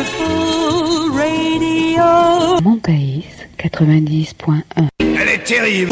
Radio. Montaïs 90.1. Elle est terrible.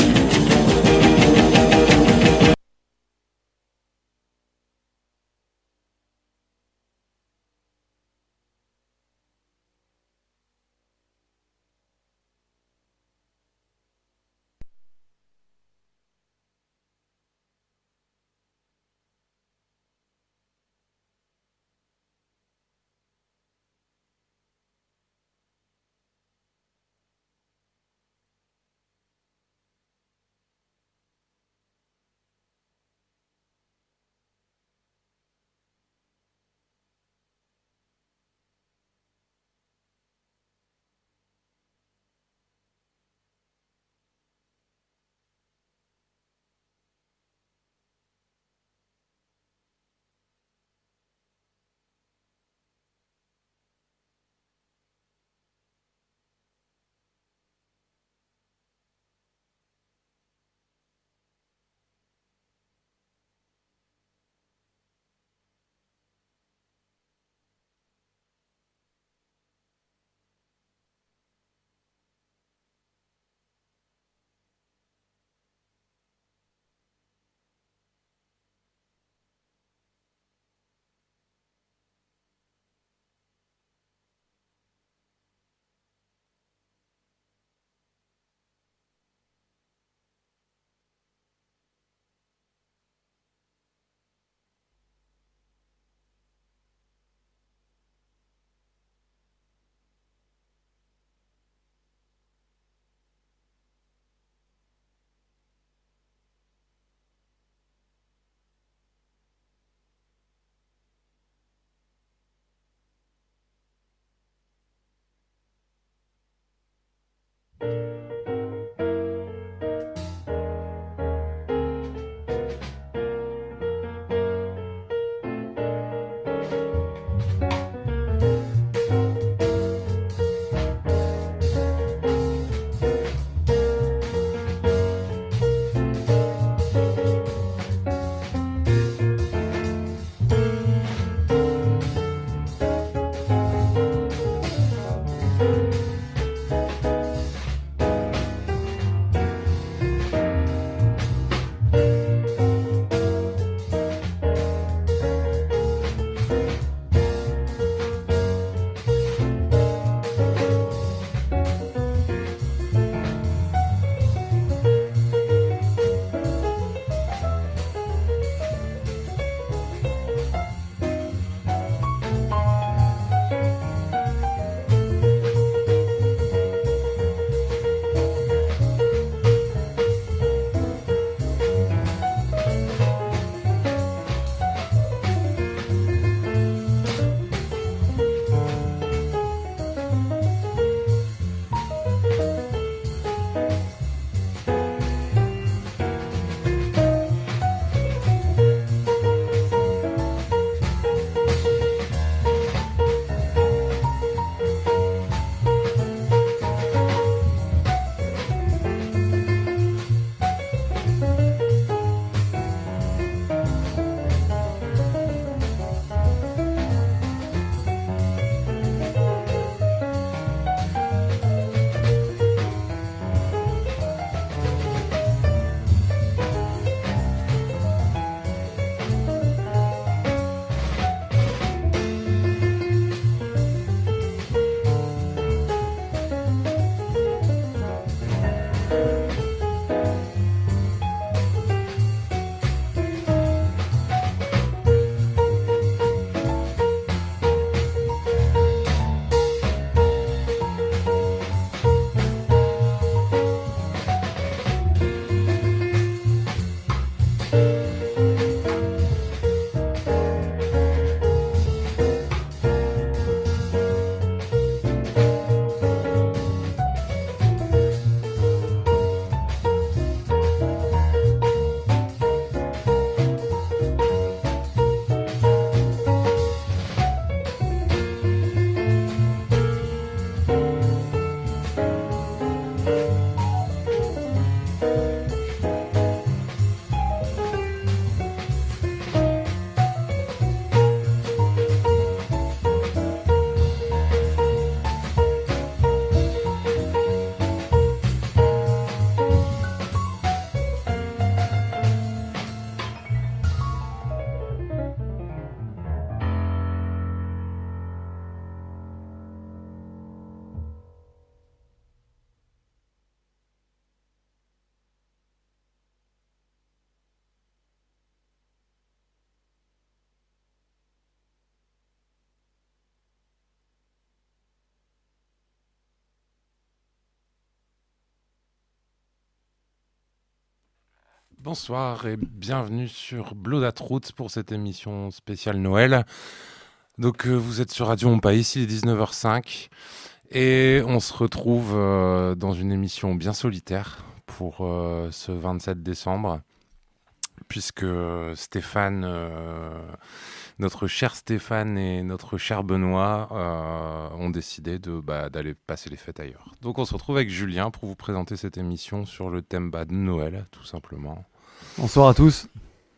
Bonsoir et bienvenue sur Blood at Roots pour cette émission spéciale Noël. Donc vous êtes sur Radio Mon Pays, il est 19h05 et on se retrouve dans une émission bien solitaire pour ce 27 décembre puisque Stéphane, notre cher Stéphane et notre cher Benoît ont décidé d'aller passer les fêtes ailleurs. Donc on se retrouve avec Julien pour vous présenter cette émission sur le thème de Noël, tout simplement. Bonsoir à tous.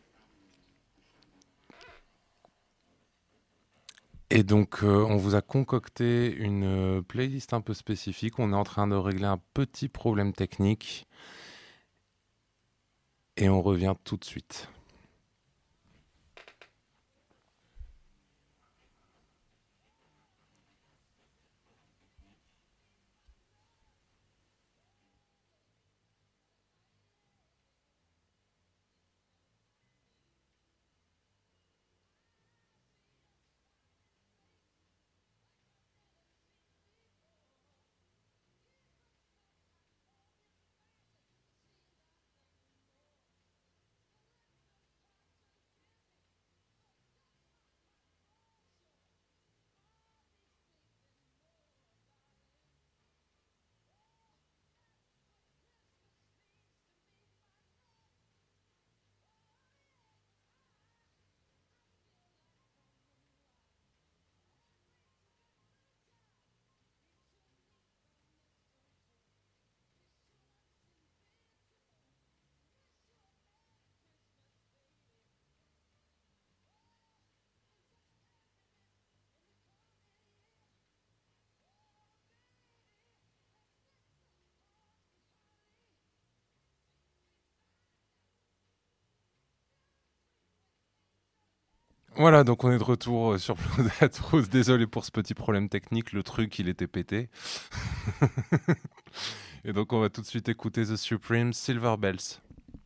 Et donc, on vous a concocté une playlist un peu spécifique. On est en train de régler un petit problème technique. Et on revient tout de suite. Voilà, donc on est de retour sur Blood at Roots. Désolé pour ce petit problème technique, le truc il était pété. Et donc on va tout de suite écouter The Supremes, Silver Bells.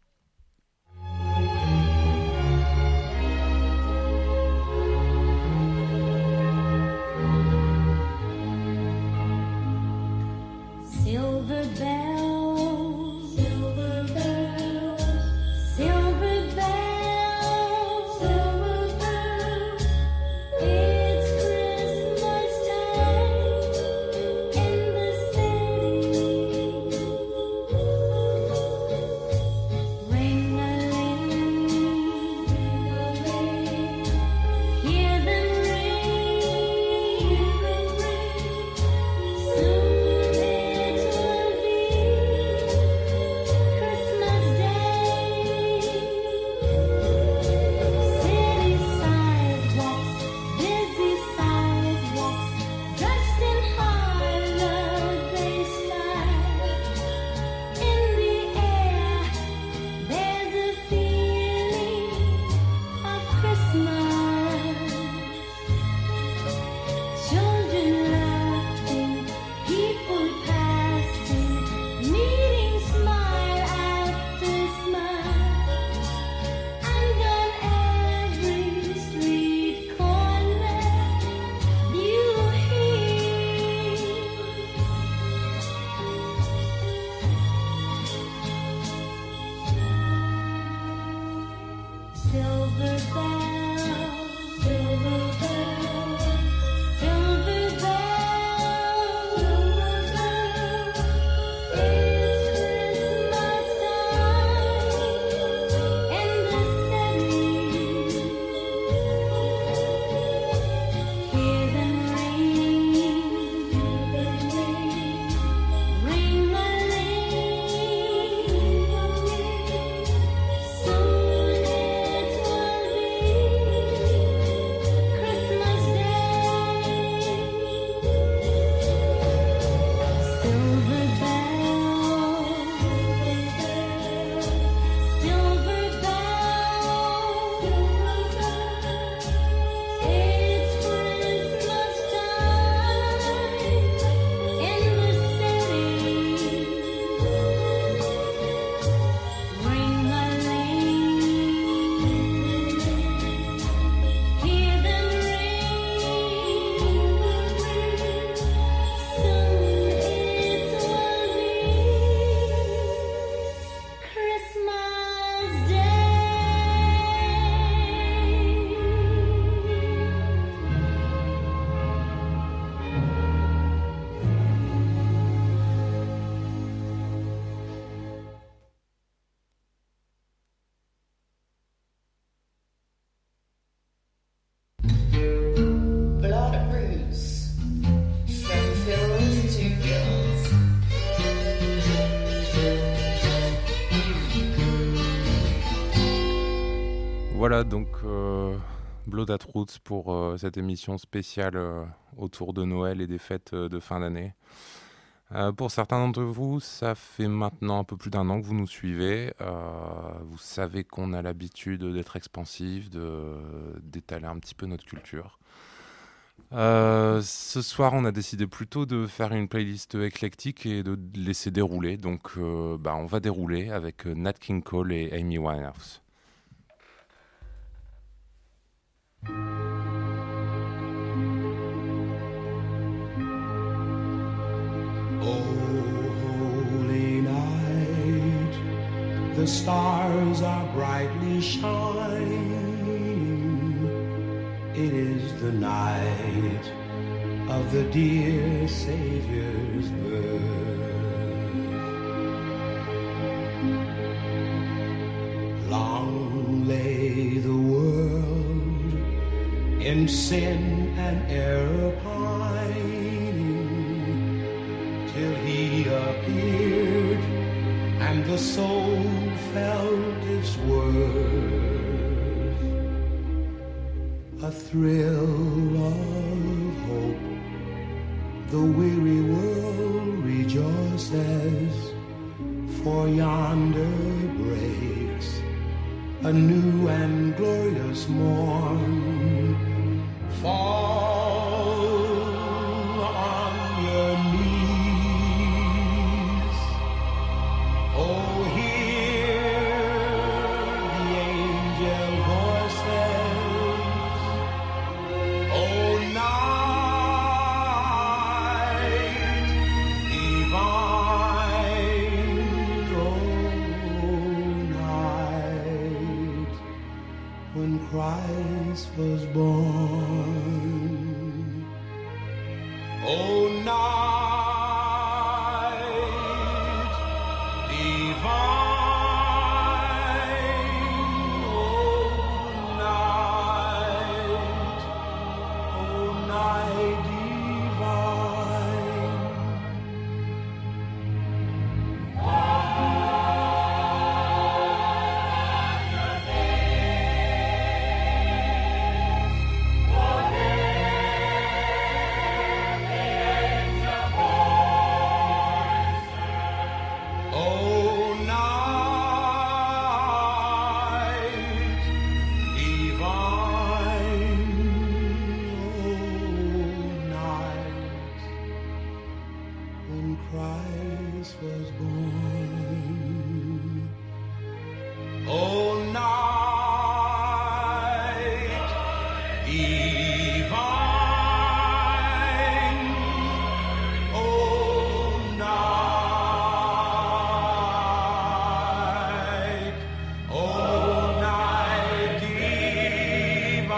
Silver bells, silver bells, silver bells, silver bells. It's Christmas time in the city. Voilà donc Blood at Roots pour cette émission spéciale autour de Noël et des fêtes de fin d'année. Pour certains d'entre vous, ça fait maintenant un peu plus d'1 an que vous nous suivez. Vous savez qu'on a l'habitude d'être expansif, d'étaler un petit peu notre culture. Ce soir, on a décidé plutôt de faire une playlist éclectique et de laisser dérouler. Donc, on va dérouler avec Nat King Cole et Amy Winehouse. Oh, holy night, the stars are brightly shining. It is the night of the dear Savior's birth. Long lay the world in sin and error pining, till he appeared and the soul felt its worth. A thrill of hope, the weary world rejoices, for yonder breaks a new and glorious morn. Fall on your knees, oh, hear the angel voices, oh, night divine, oh, night when Christ was born. Oh, night divine, oh, night divine. Oh, night divine, oh, night when Christ was born. Oh, night divine, oh, night, divine.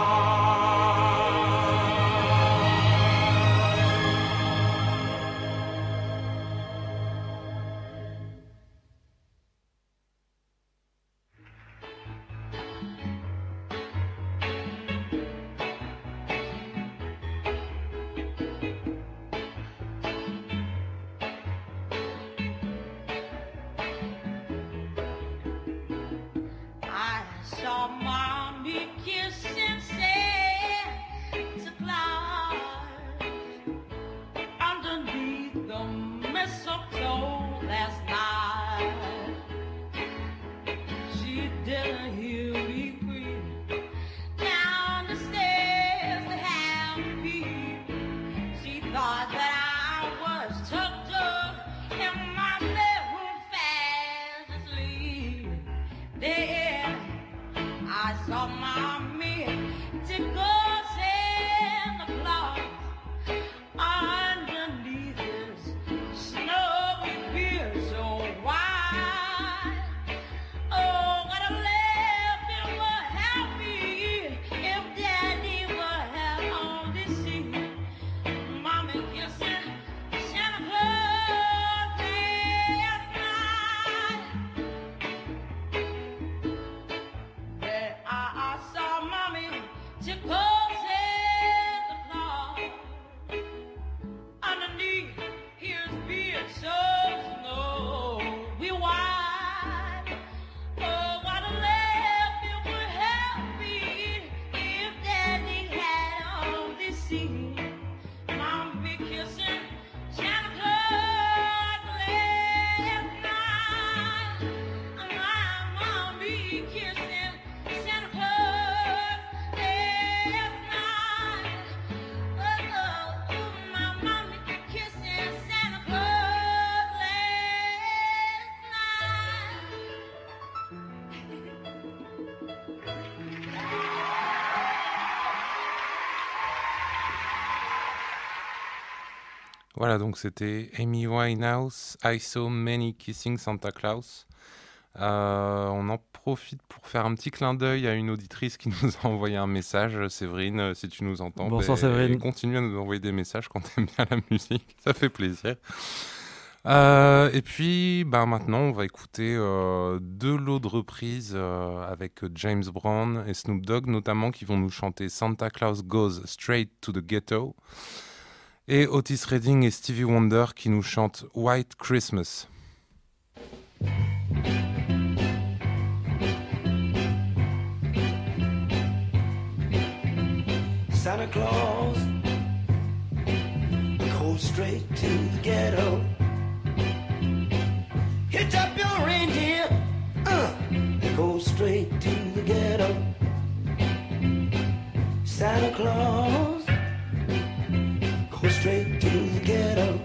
I saw Mommy kissing Santa Claus underneath the mistletoe last night. She didn't hear me creep down the stairs to have me. She thought that I was tucked up in my bedroom fast asleep. There I saw Mommy tickle Santa Claus underneath his snowy beard so wide. Oh, what a laugh it would have me if Daddy would have only seen Mommy kissing Santa Claus last night. There I saw Mommy tickle Santa Claus underneath his beard so snowy white. Oh, what a laugh it would have Voilà, donc c'était Amy Winehouse, I Saw Many Kissing Santa Claus. On en profite pour faire un petit clin d'œil à une auditrice qui nous a envoyé un message. Séverine, si tu nous entends, Bonsoir, Séverine. continue à nous envoyer des messages quand t'aimes bien la musique, ça fait plaisir. Et puis maintenant, on va écouter deux lots de reprises avec James Brown et Snoop Dogg notamment, qui vont nous chanter Santa Claus Goes Straight to the Ghetto, et Otis Redding et Stevie Wonder qui nous chantent White Christmas. Santa Claus goes straight to the ghetto. Hitch up your reindeer, go straight to the ghetto. Santa Claus go straight to the ghetto.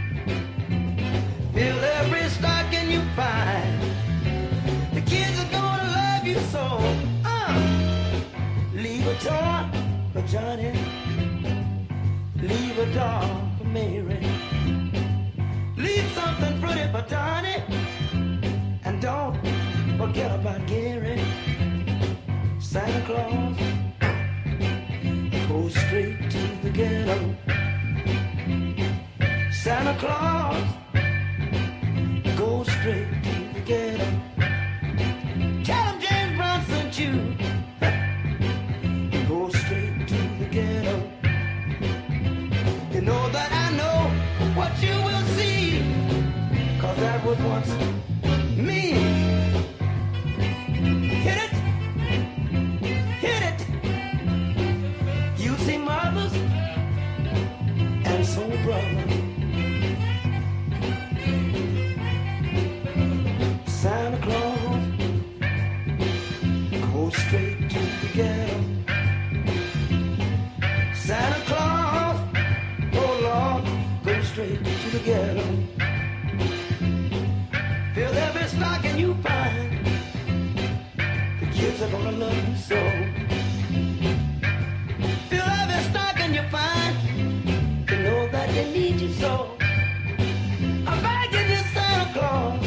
Fill every stocking you find. The kids are gonna love you so. Leave a toy for Johnny, leave a doll for Mary, leave something pretty for Donnie, and don't forget about Gary. Santa Claus goes straight to the ghetto. Santa Claus goes straight to the ghetto. Tell him James Brown sent you. Go straight to the ghetto. You know that I know what you will see, 'cause that was once me. Hit it, hit it. You see mothers and soul brothers. Santa Claus goes straight to the ghetto. Santa Claus, oh Lord, go straight to the ghetto. Fill every stocking you find. The kids are gonna love you so. Fill every stocking you find. You know that they need you so. I'm begging you, Santa Claus,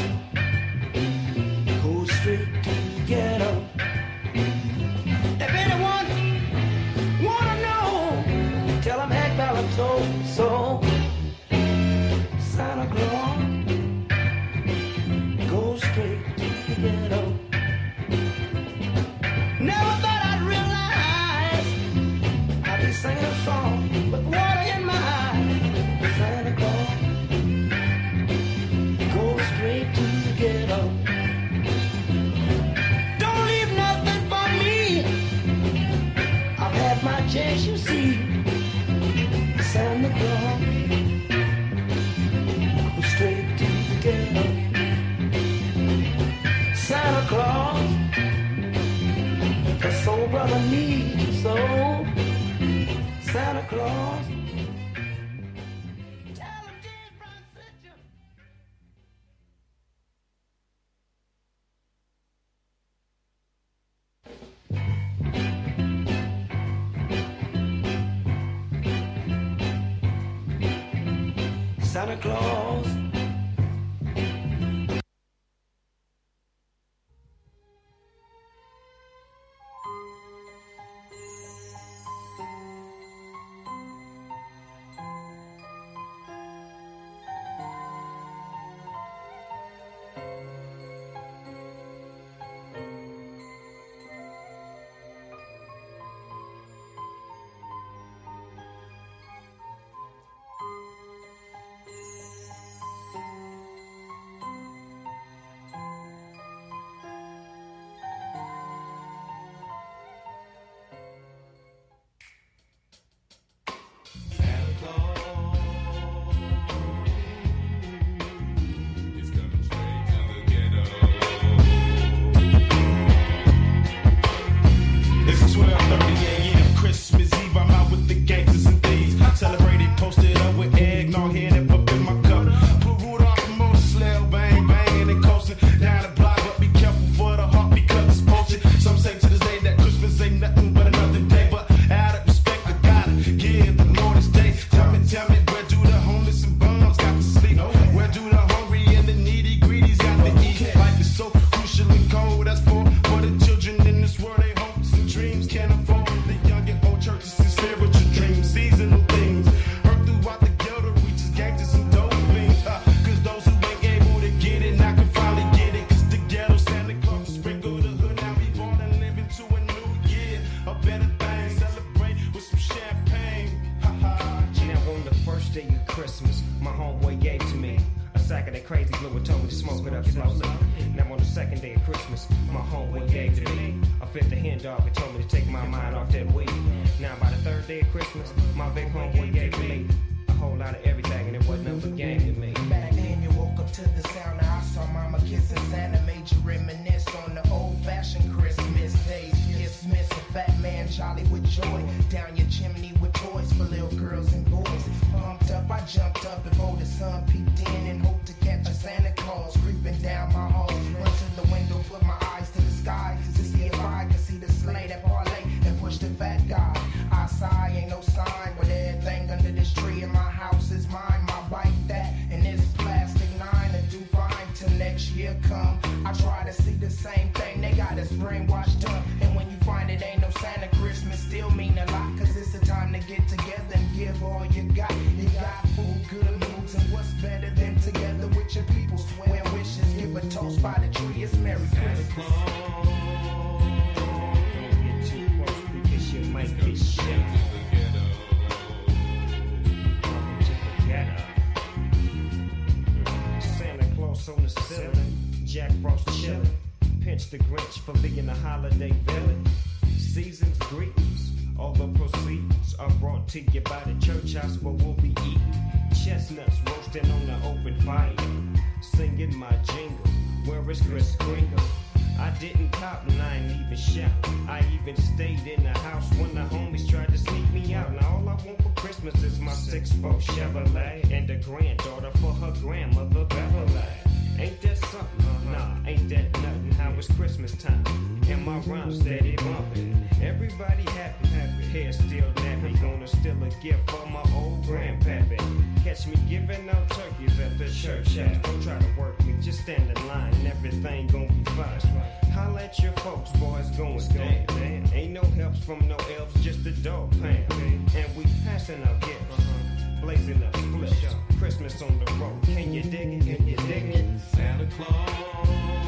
go straight to the ghetto. If anyone wanna know, tell him Hank Ballard told me so. Santa Claus goes straight to the ghetto. Never thought I'd realize I'd be singing a song with water in my eyes. Santa Claus goes straight to the ghetto. Don't leave nothing for me. I've had my chance, you see. Santa Claus goes straight to the ghetto. Santa Claus, the soul brother needs so. Santa Claus, tell him James Brown sent you. Santa Claus first day of Christmas, my homeboy gave to me a sack of that crazy glue and told me to smoke it up slowly. Now on the second day of Christmas, my homeboy gave to me a fifth of hen dog and told me to take my mind off that weed. Now by the third day of Christmas, my big homeboy gave to me a whole lot of everything, and it wasn't nothing but game to me. Back then you woke up to the sound of I saw mama kissing Santa, made you reminisce on the old-fashioned Christmas days. Gifts miss a fat man jolly with joy, down your chimney with toys for little girls and boys. Pumped up, I jumped up before the sun peeped in and hoped to catch a Santa Claus creeping down my hall. Run to the window, put my eyes to the sky to see if I could see the sleigh that parlay and push the fat guy. I sigh, ain't no sign, but everything under this tree in my house is mine. My bike that and this plastic 9 to do fine till next year come. I try to see the same thing, they got us brainwashed up. And when you find it ain't no Santa, Christmas still mean a lot, cause it's the time to get together and give all you got. You got food, good moods, and what's better than together with your people swear wishes, give a toast by the tree. It's Merry Christmas. Don't get too close because you might get shot. Welcome to the ghetto. Santa Claus on the ceiling, Jack Frost chillin', pinch the Grinch for being a holiday villain. Season's greetings, all the proceeds are brought to you by the church house where we'll be eating chestnuts roasting on the open fire, singing my jingle, where is Chris Kringle? I didn't cop and I ain't even shout. I even stayed in the house when the homies tried to sneak me out. Now all I want for Christmas is my 6'4" Chevrolet and a granddaughter for her grandmother Beverly. Ain't that something? Nah, ain't that nothing. How it's Christmas time and my rhymes steady bumping. Everybody happy, hair still nappy. Gonna steal a gift for my old grandpappy. Catch me giving out turkeys at the church house. Don't try to work me, just stand in line and everything gon' be fine. Holla at your folks, boys going down. Ain't no helps from no elves, just a dog pound. And we passing our gifts, blazing up splits. Christmas on the road, can you dig it? Can you dig it? Santa Claus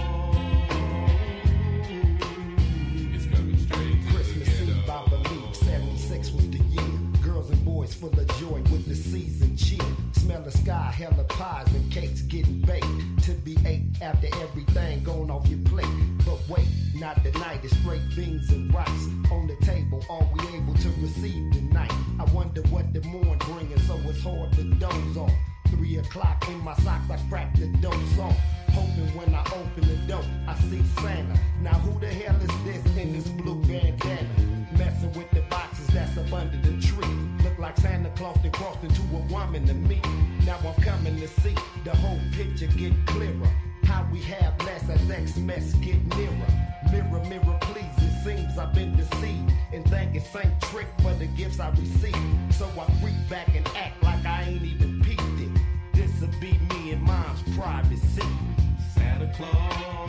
is coming straight to Christmas the Eve, ghetto. I believe 76 was the year. Girls and boys full of joy with the season cheer. Smell the sky, hella pies and cakes getting baked to be ate after everything gone off your plate. But wait, not tonight, it's straight beans and rice on the table. Are we able to receive tonight? I wonder what the morn bringing, so it's hard to doze off. 3 o'clock in my socks, I crack the dose off. Hoping when I open the door, I see Santa. Now who the hell is this in this blue bandana? Messing with the boxes that's up under the tree. Look like Santa Claus that crossed into a woman to me. Now I'm coming to see the whole picture get clearer. How we have less as Xmas get nearer. Mirror, mirror, please, it seems I've been deceived and thinking Saint Trick for the gifts I received. So I creep back and act like I ain't even peeped it. This'll be me and mom's privacy. Santa Claus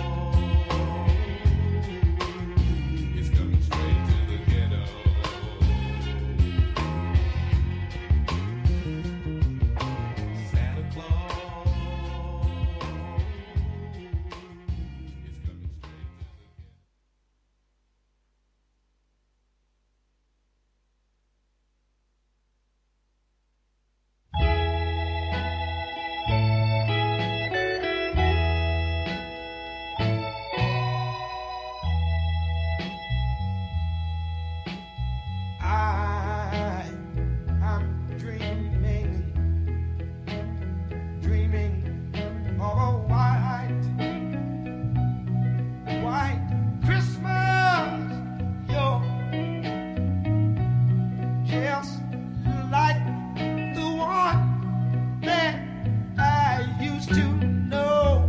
is coming straight to the ghetto. Santa Claus is coming straight to the ghetto. I'm dreaming of a white Christmas. You're just like the one that I used to know.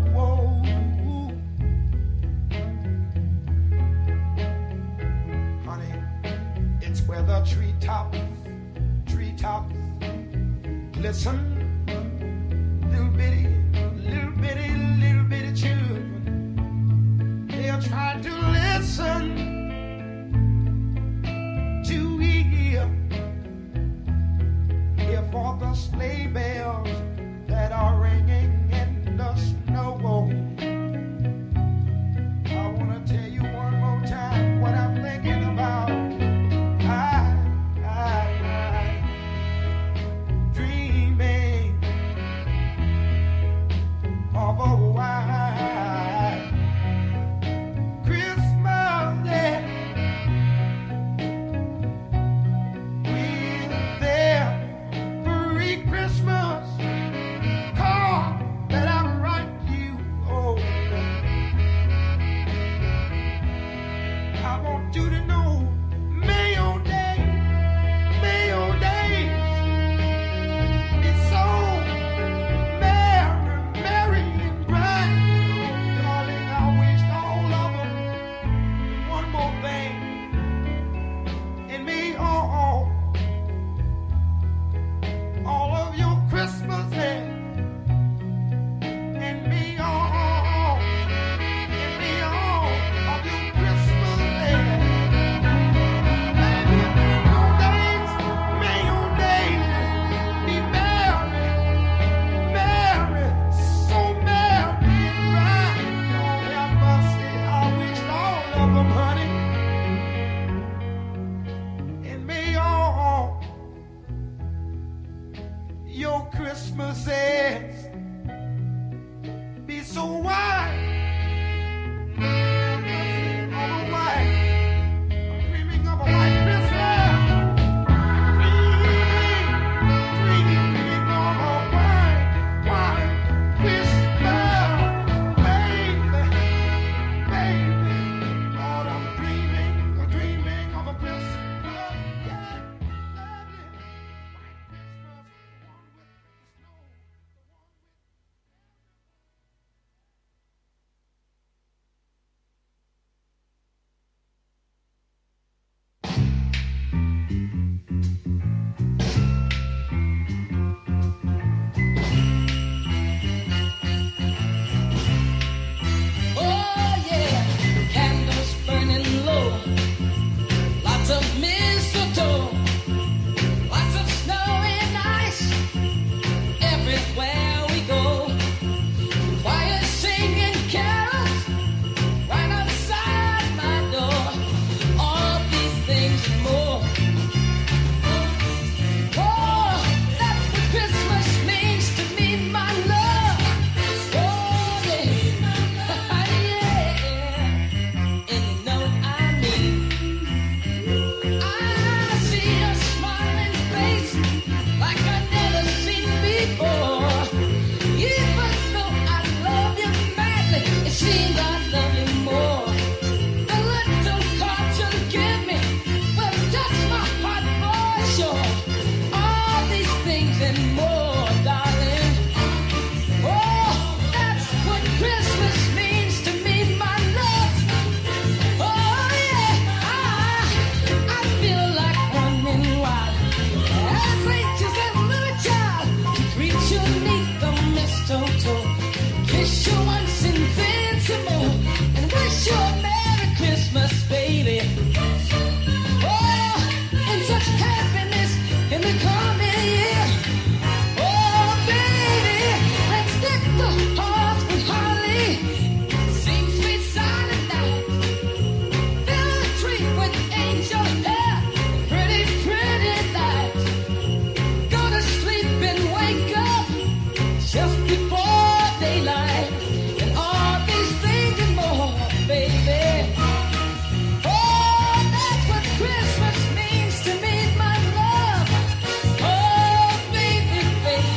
Honey, it's where the treetops glisten. Little bitty children, they're trying to listen to hear for the sleigh bells that are ringing in the snow. I wanna tell you one more time what I'm thinking about. I dream your Christmases be so white. I'm dreaming of a white Christmas. Dreaming of a white Christmas. Baby, Lord, I'm dreaming of a Christmas. Yeah, lovely. White Christmas, the one with the snow, the one with Oh yeah, candles burning low, lots of mistletoe, lots of snow and ice everywhere we go. Choirs singing carols right outside my door. All these things and more. Oh, that's what Christmas means to me, my love. Oh yeah. And you know what I mean. I see your smiling face like I've never seen before. Even though I love you madly, it seems I love you more. The little cards you give me will touch my heart for sure. All these things and more, darling. Oh, that's what Christmas means to me, my love. Oh yeah, I feel like running wild as anxious as a little child. Reach you neath the mistletoe, kiss you once invincible, and wish you a Merry Christmas, baby. Oh, and such happiness in the coming year. Oh, baby, let's deck the halls with holly, sing sweet silent night, fill the tree with angel hair, pretty, pretty lights. Go to sleep and wake up just before daylight, and all these things and more, baby. Oh, that's what Christmas means to me, my love. Oh, baby, baby.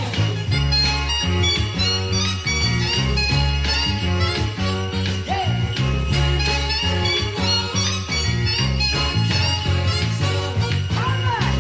Yeah. All right.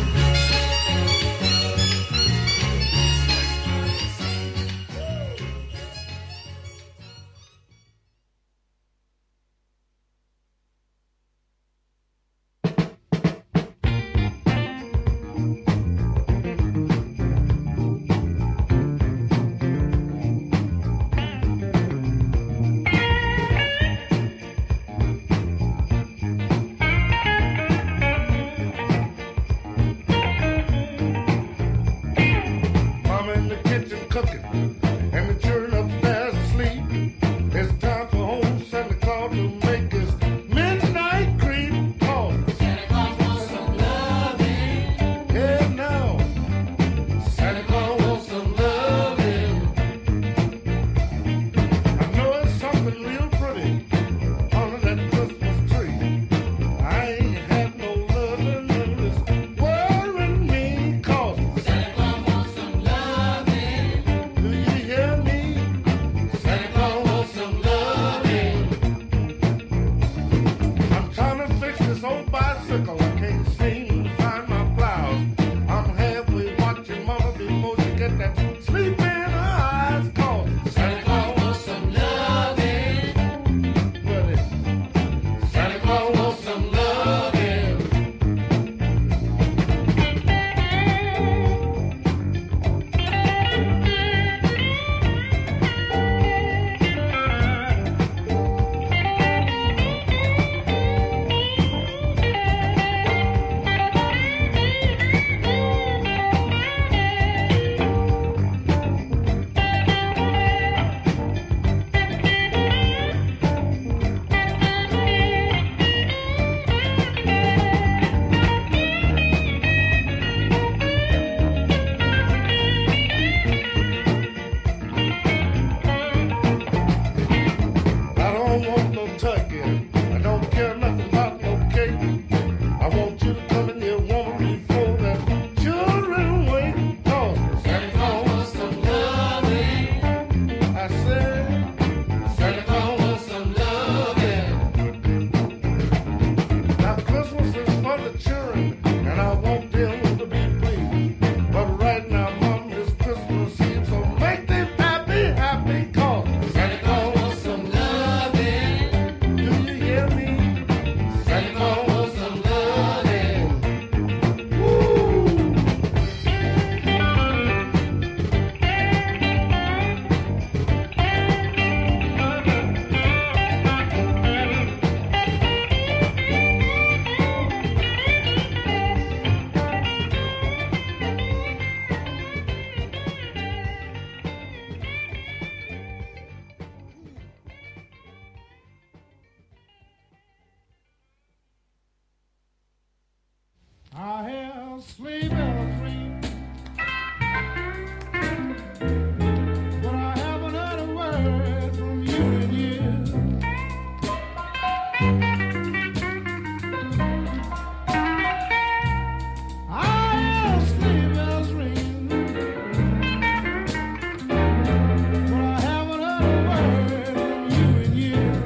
Mama in the kitchen cooking, and the children upstairs asleep. It's time for home Santa Claus to make his midnight creep call. Santa Claus wants some loving. Yeah, now. Santa Claus wants some loving. I know it's something real pretty under that Christmas tree. I ain't had no loving in this world in me, 'cause Santa Claus wants some loving. Do you hear me? Santa Claus wants some loving. I'm trying to fix this old bicycle. I can't seem to find my blouse. I'm halfway watching Mama before she get that sleep in her eyes. 'Cause Santa Claus wants some loving. Really? Santa Claus wants some loving. I have sleep and dream, but I haven't heard a word from you in years. I have sleep and dream, but I haven't heard a word from you in years.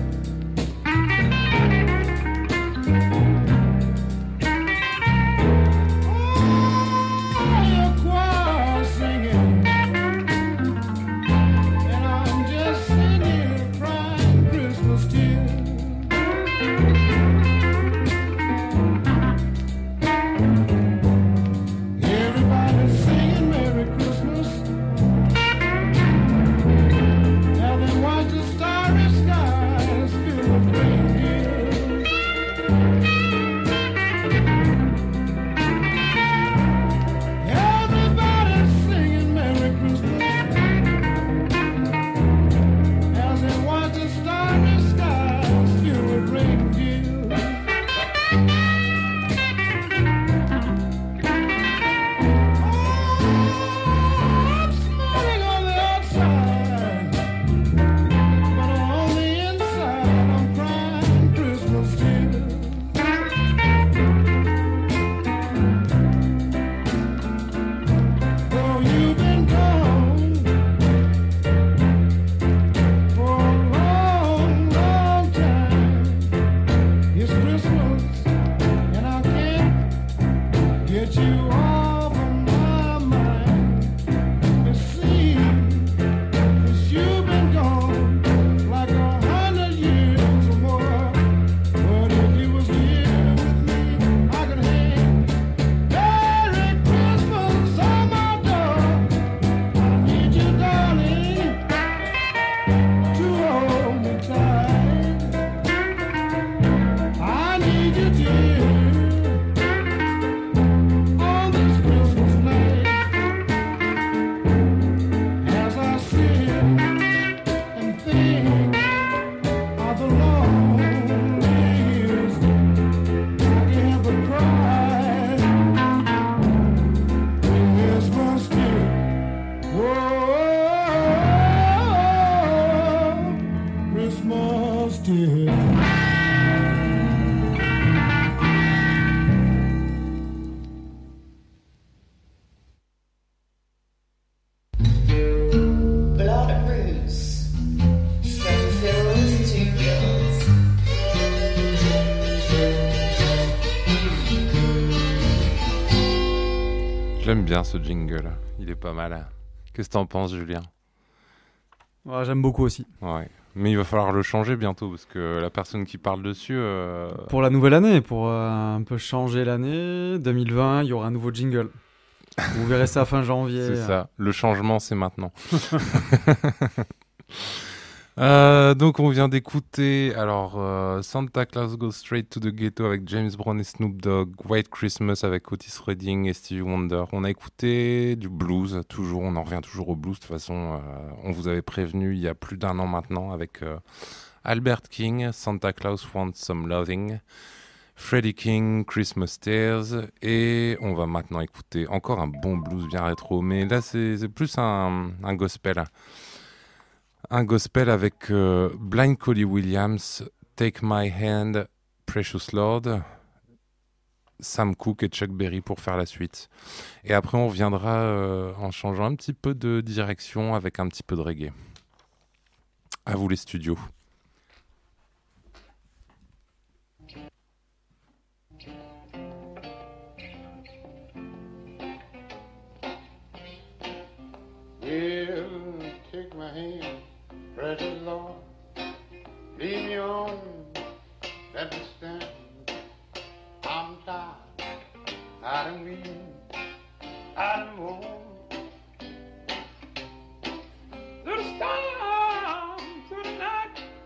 J'aime bien ce jingle, il est pas mal. Qu'est-ce que t'en penses, Julien ? Ouais, j'aime beaucoup aussi. Ouais, mais il va falloir le changer bientôt parce que la personne qui parle dessus... Pour la nouvelle année, pour un peu changer l'année, 2020, il y aura un nouveau jingle. Vous verrez ça fin janvier. C'est ça, le changement c'est maintenant. Donc on vient d'écouter Santa Claus Goes Straight to the Ghetto avec James Brown et Snoop Dogg, White Christmas avec Otis Redding et Stevie Wonder. On a écouté du blues, toujours, on en revient toujours au blues. De toute façon, on vous avait prévenu il y a plus d'1 an maintenant avec Albert King, Santa Claus Wants Some Loving, Freddie King, Christmas Tears, et on va maintenant écouter encore un bon blues bien rétro, mais là c'est plus un gospel. Un gospel avec Blind Collie Williams, Take My Hand, Precious Lord, Sam Cooke et Chuck Berry pour faire la suite. Et après on reviendra en changeant un petit peu de direction avec un petit peu de reggae. À vous les studios. Well, take my hand, precious Lord, lead me on, let me stand. I'm tired, I done been, I done won. Little storm through the night,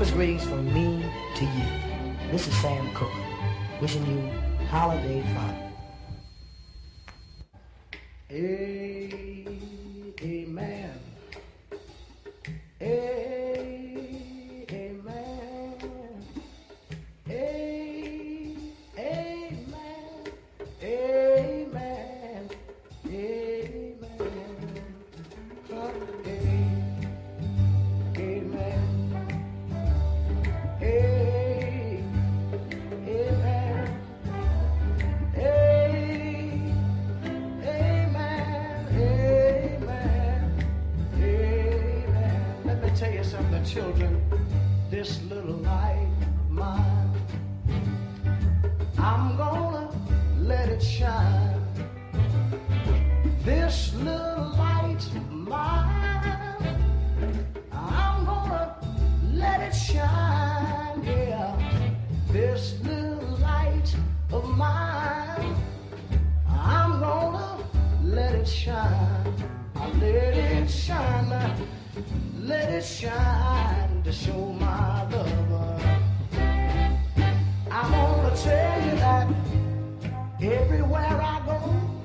Christmas greetings from me to you. This is Sam Cooke, wishing you holiday fun. Amen. Amen. Amen. Amen. Tell you something, children, this little light of mine, I'm gonna let it shine. This little light of mine, I'm gonna let it shine, yeah. This little light of mine, I'm gonna let it shine. I let it shine. Let it shine to show my love. I'm gonna tell you that everywhere I go,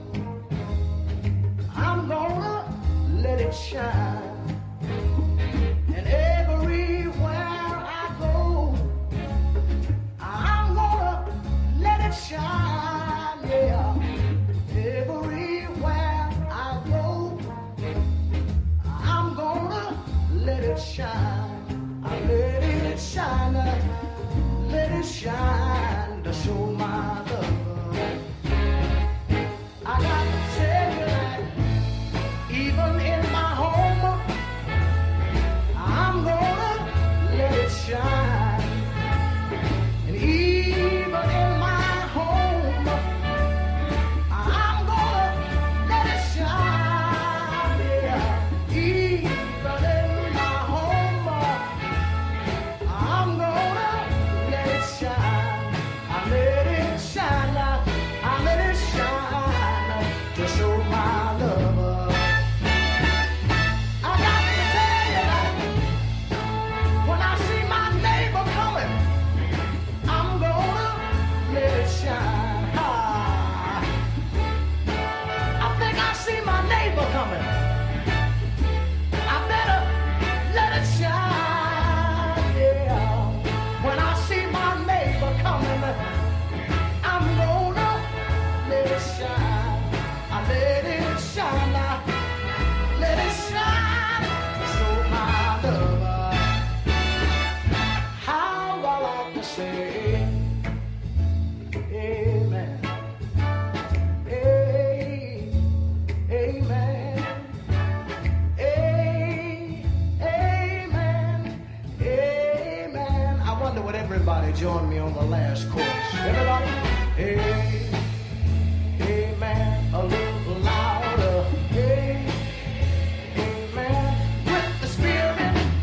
I'm gonna let it shine. And everywhere I go, I'm gonna let it shine, yeah. Everywhere I go, I'm gonna let it shine. I let it shine. Let it shine to show my love. I got to tell you that even in my home, I'm gonna let it shine. And even in my home, I'm gonna let it shine. Yeah. Even in my home, I'm gonna let it shine. I let it shine. I let it shine to show my love. I got to tell you that when I see my neighbor coming, I'm gonna let it shine. I think I see my neighbor coming. I better let it shine, yeah. When I see my neighbor coming, I'm gonna let it shine. I let it shine. Let it shine to show my love. How I like to say amen. Amen. Amen. Amen. I wonder would everybody join me on the last chorus. Everybody? Amen. A little louder. Amen. With the Spirit.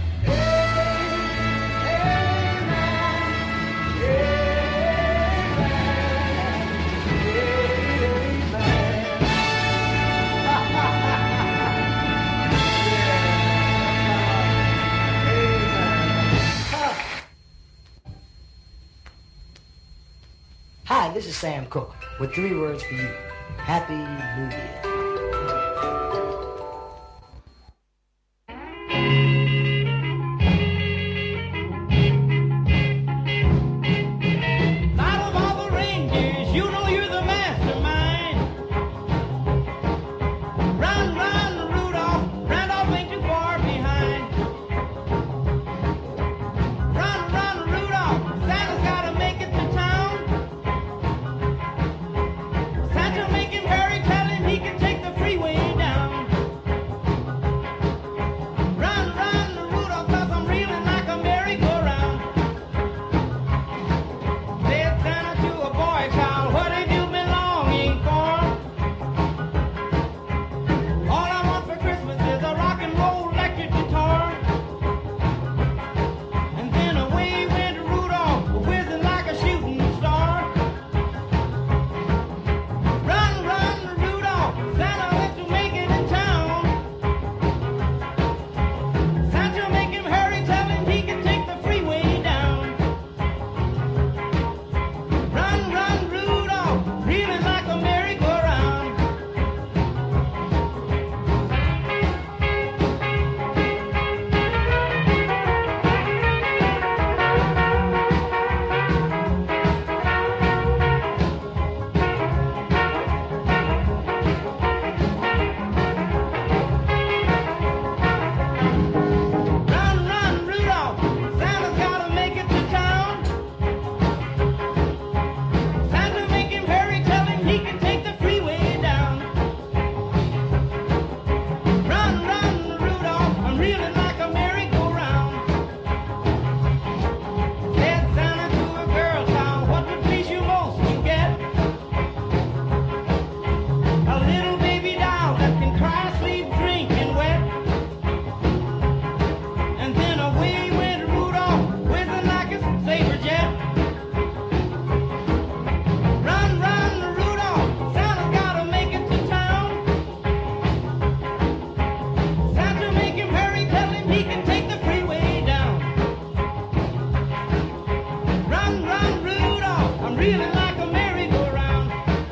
Hi, this is Sam Cooke with 3 words for you. Happy New Year. Out of all the reindeers, you know you're the mastermind. Run, run, Rudolph, Randolph ain't too far behind. Run, run, Rudolph, Santa's gotta make it to town. Santa make him hurry, tell him he can take sweet drinking wet. And then away went Rudolph, whistling like a saber jet. Run, run, Rudolph, Santa's gotta make it to town. Santa make him hurry, tell him he can take the freeway down. Run, run, Rudolph, I'm reeling like a merry-go-round.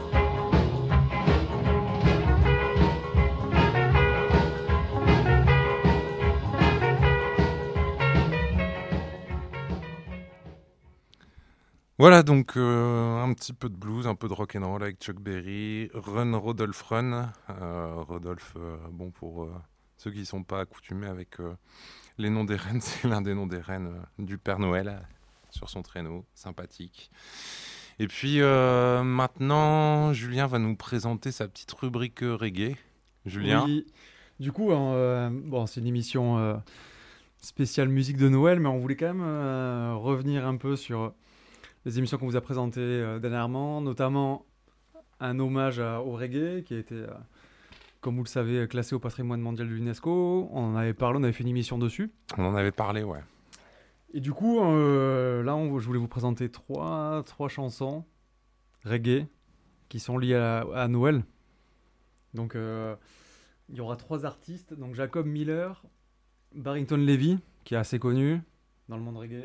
Voilà donc un petit peu de blues, un peu de rock'n'roll avec Chuck Berry, Run Rodolphe Run. Rodolphe, bon pour ceux qui ne sont pas accoutumés avec les noms des reines, c'est l'un des noms des reines du Père Noël sur son traîneau, sympathique. Et puis maintenant, Julien va nous présenter sa petite rubrique reggae. Julien. Oui. Du coup, bon, c'est une émission spéciale musique de Noël, mais on voulait quand même revenir un peu sur les émissions qu'on vous a présentées dernièrement, notamment un hommage au reggae qui a été, comme vous le savez, classé au patrimoine mondial de l'UNESCO. On en avait parlé, on avait fait une émission dessus. On en avait parlé, ouais. Et du coup, là, je voulais vous présenter trois chansons reggae qui sont liées à Noël. Donc, il y aura 3 artistes. Donc, Jacob Miller, Barrington Levy, qui est assez connu dans le monde reggae.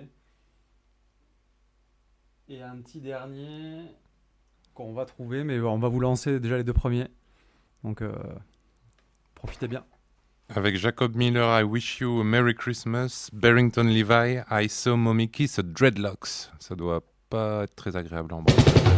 Et un petit dernier qu'on va trouver, mais on va vous lancer déjà les 2 premiers. Donc, profitez bien. Avec Jacob Miller, I Wish You a Merry Christmas. Barrington Levy, I Saw Mommy Kiss a Dreadlocks. Ça doit pas être très agréable en bas.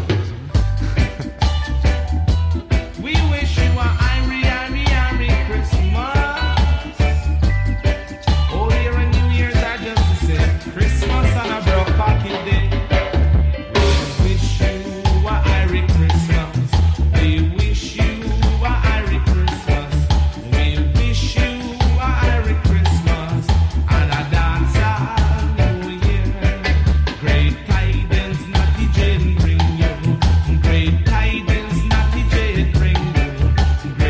We wish you a Merry Christmas. Oh, here and New Year's are just the same. Christmas on a broke pocket day. We wish you a Merry Christmas. We wish you a Merry Christmas. We wish you a Merry Christmas and a dance all New Year. Great tidings, Natty Jane bring you. Great tidings, Natty Jane bring you.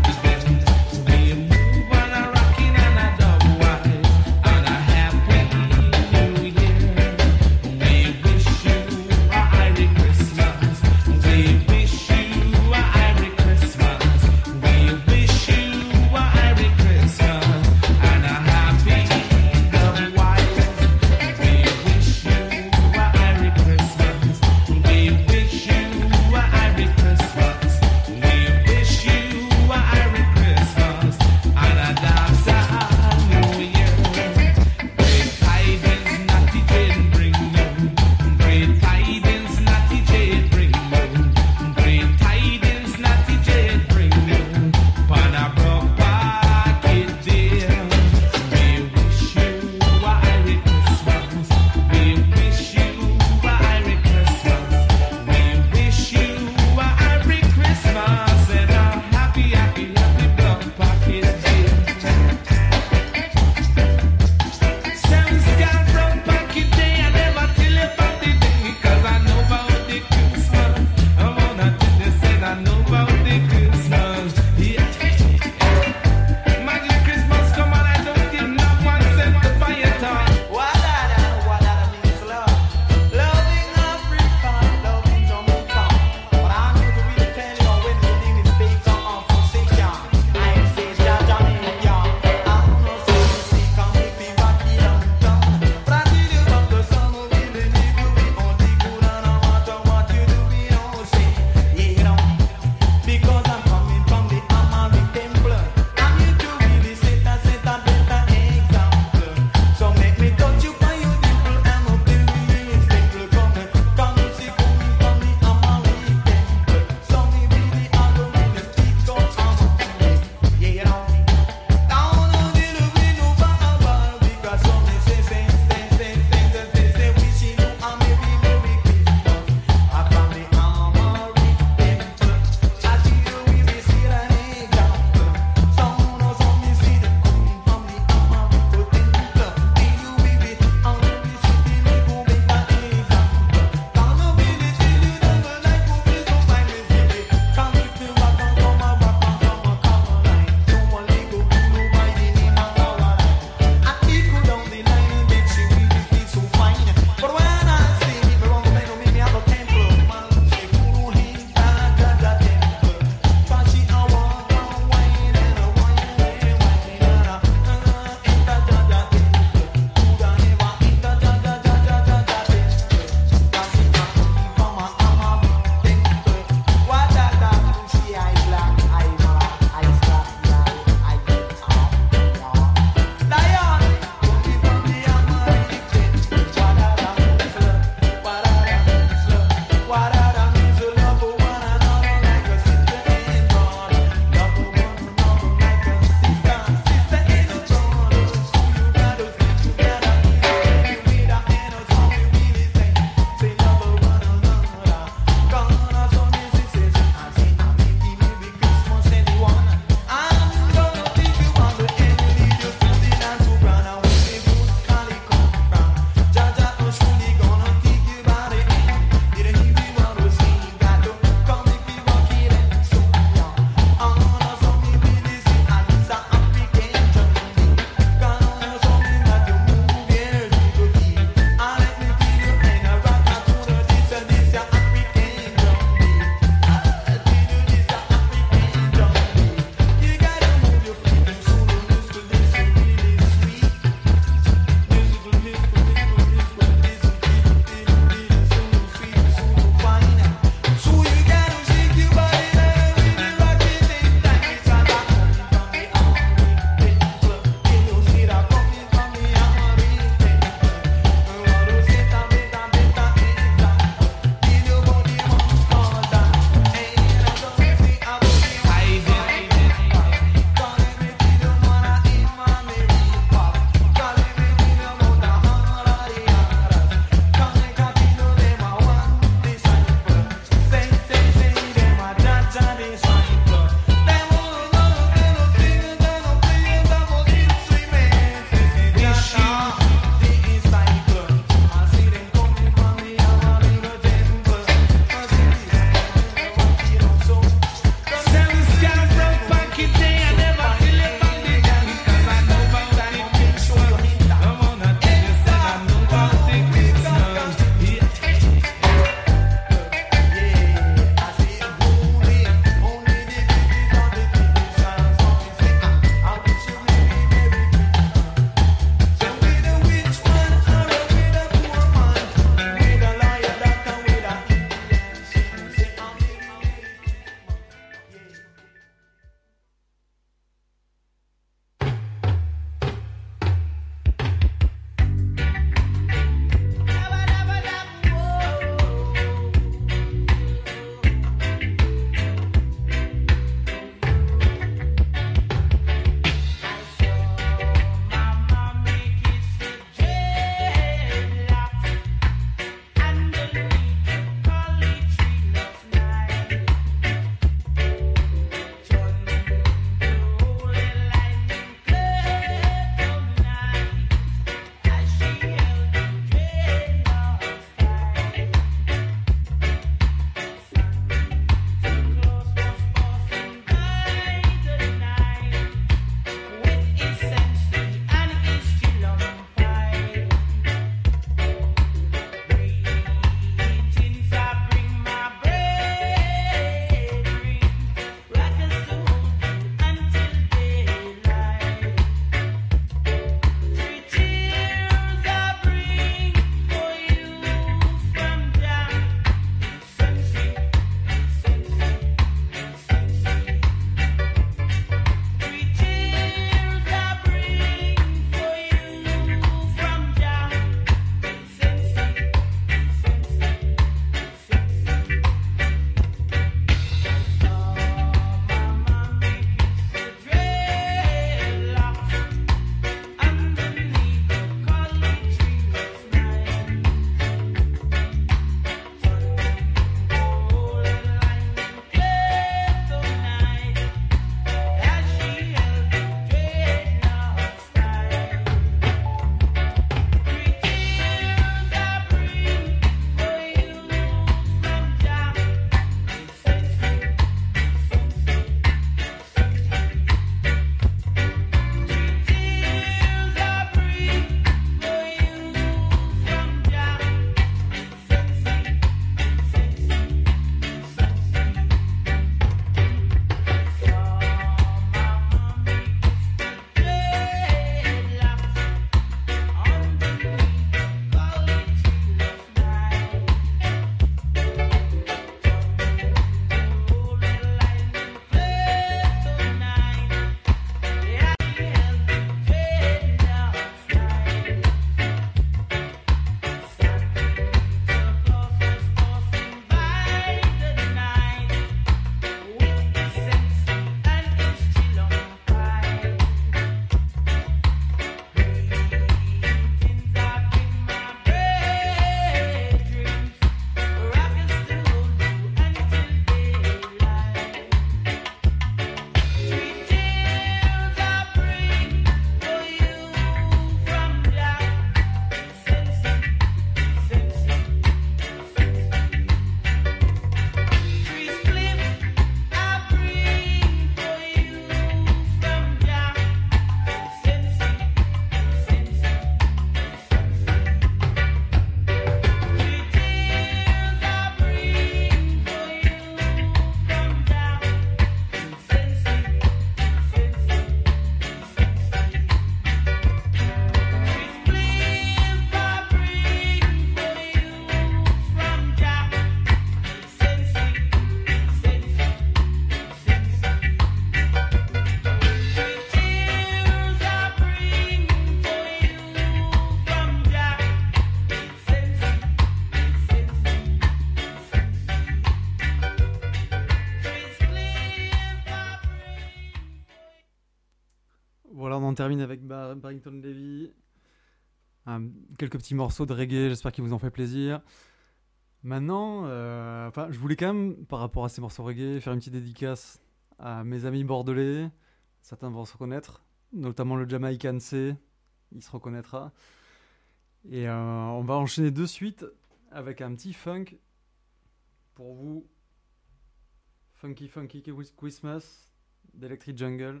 Voilà, on en termine avec Barrington Levy. Quelques petits morceaux de reggae, j'espère qu'il vous en fait plaisir. Maintenant, je voulais quand même, par rapport à ces morceaux reggae, faire une petite dédicace à mes amis bordelais. Certains vont se reconnaître, notamment le Jamaïcain C, il se reconnaîtra. Et on va enchaîner de suite avec un petit funk pour vous. Funky Christmas d'Electric Jungle.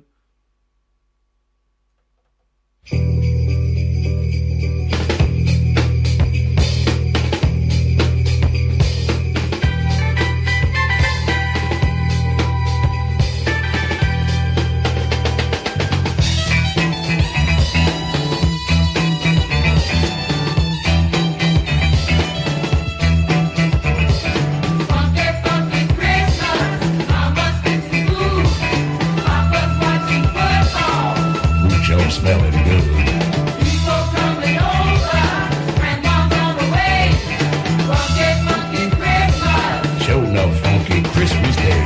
Smelling good. People coming over, grandma's on the way. Funky Christmas. Show no funky Christmas Day.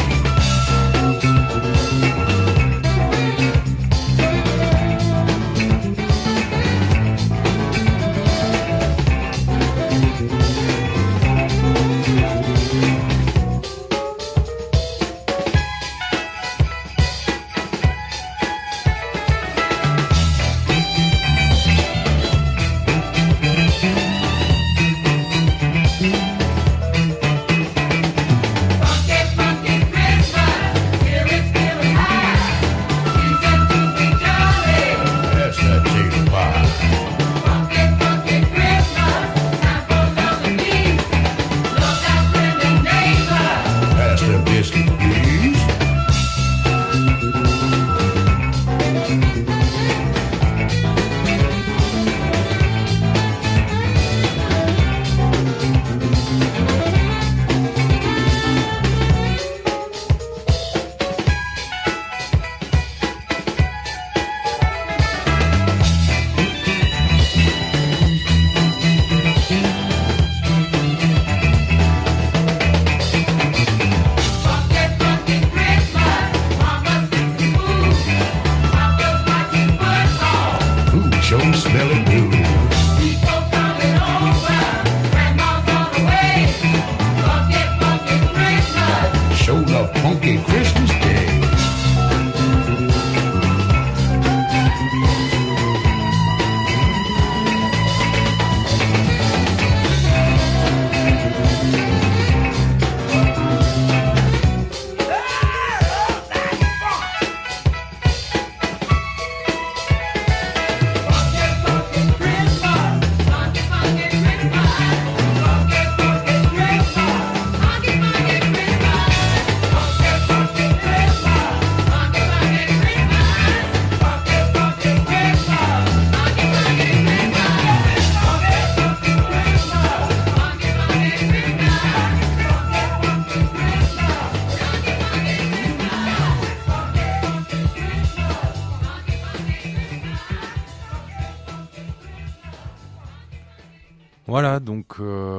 Voilà, donc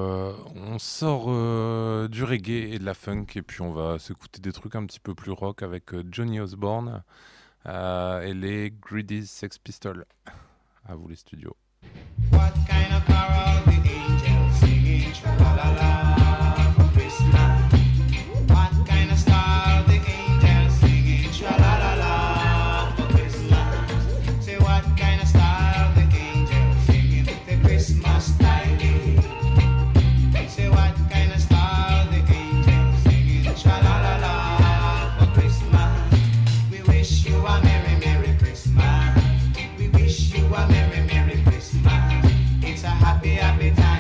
on sort du reggae et de la funk et puis on va s'écouter des trucs un petit peu plus rock avec Johnny Osborne et les Greedy Sex Pistols. À vous les studios. What kind of carol the angels singing? Tra-la-la for Christmas. What kind of style the angels singing? Tra-la-la for Christmas. Say what kind of style the angels singing? The Christmas style. Say what kind of style the angels singing? Tra-la-la for Christmas. We wish you a merry, merry Christmas. We wish you a merry, merry Christmas. It's a happy, happy time.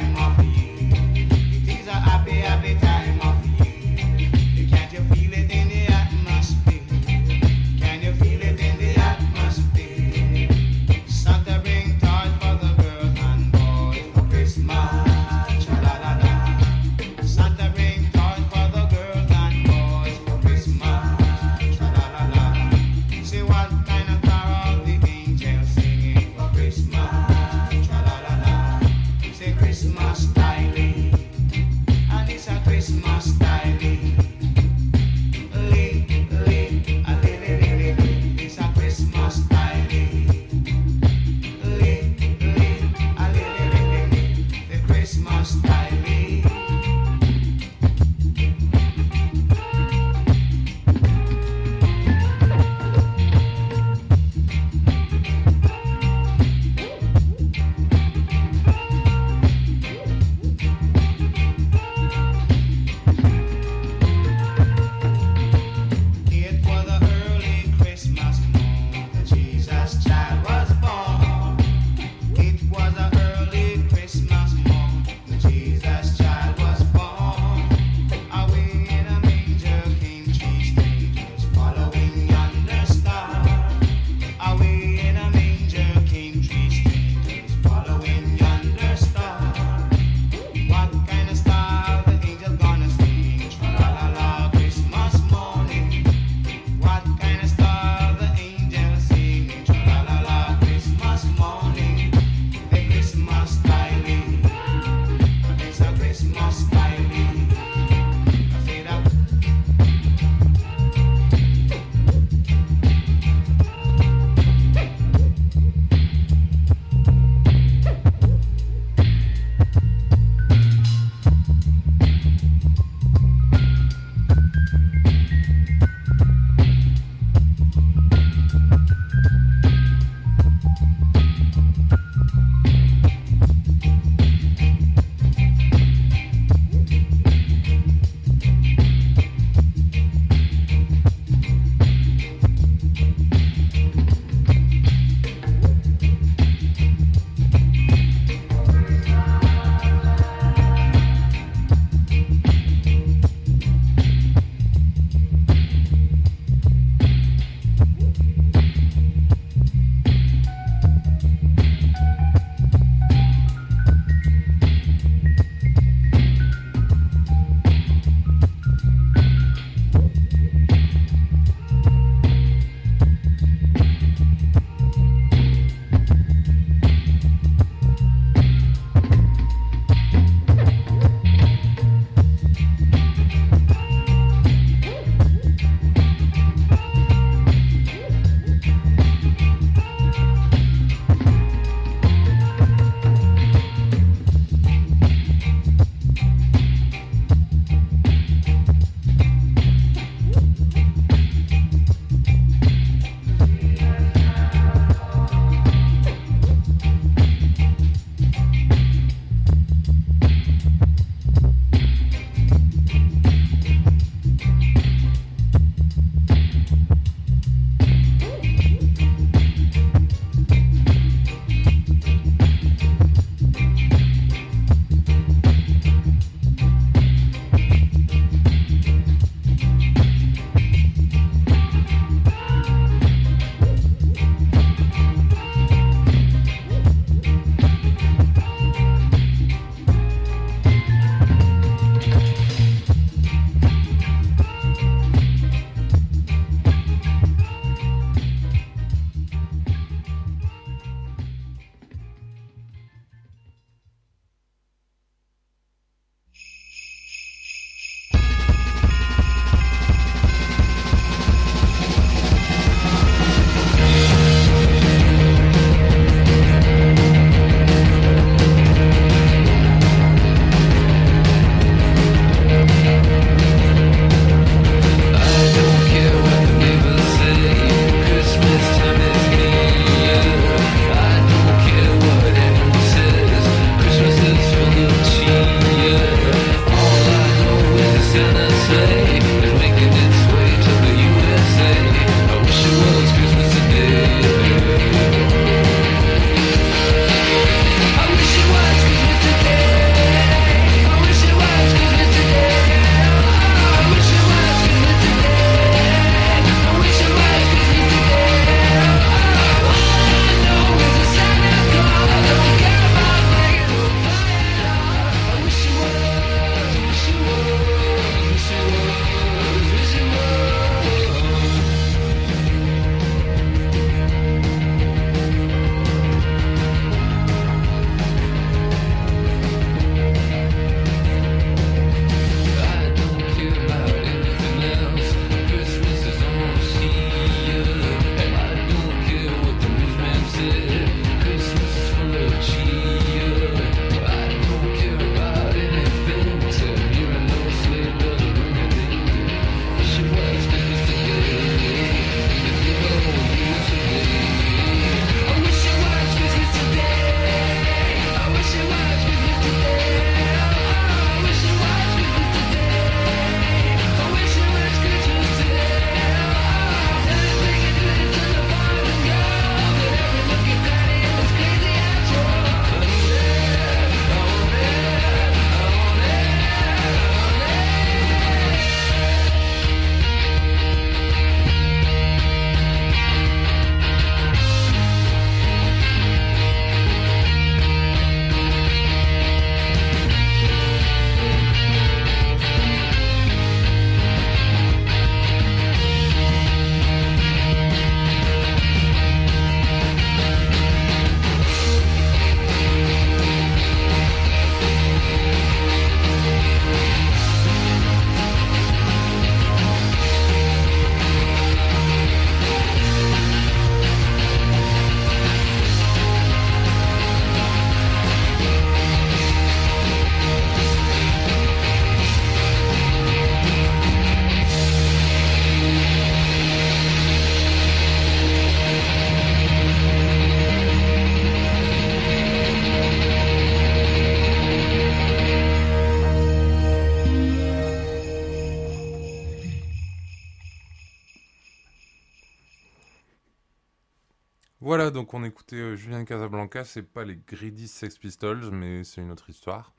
donc on écoutait Julien Casablanca, c'est pas les Greedy Sex Pistols, mais c'est une autre histoire.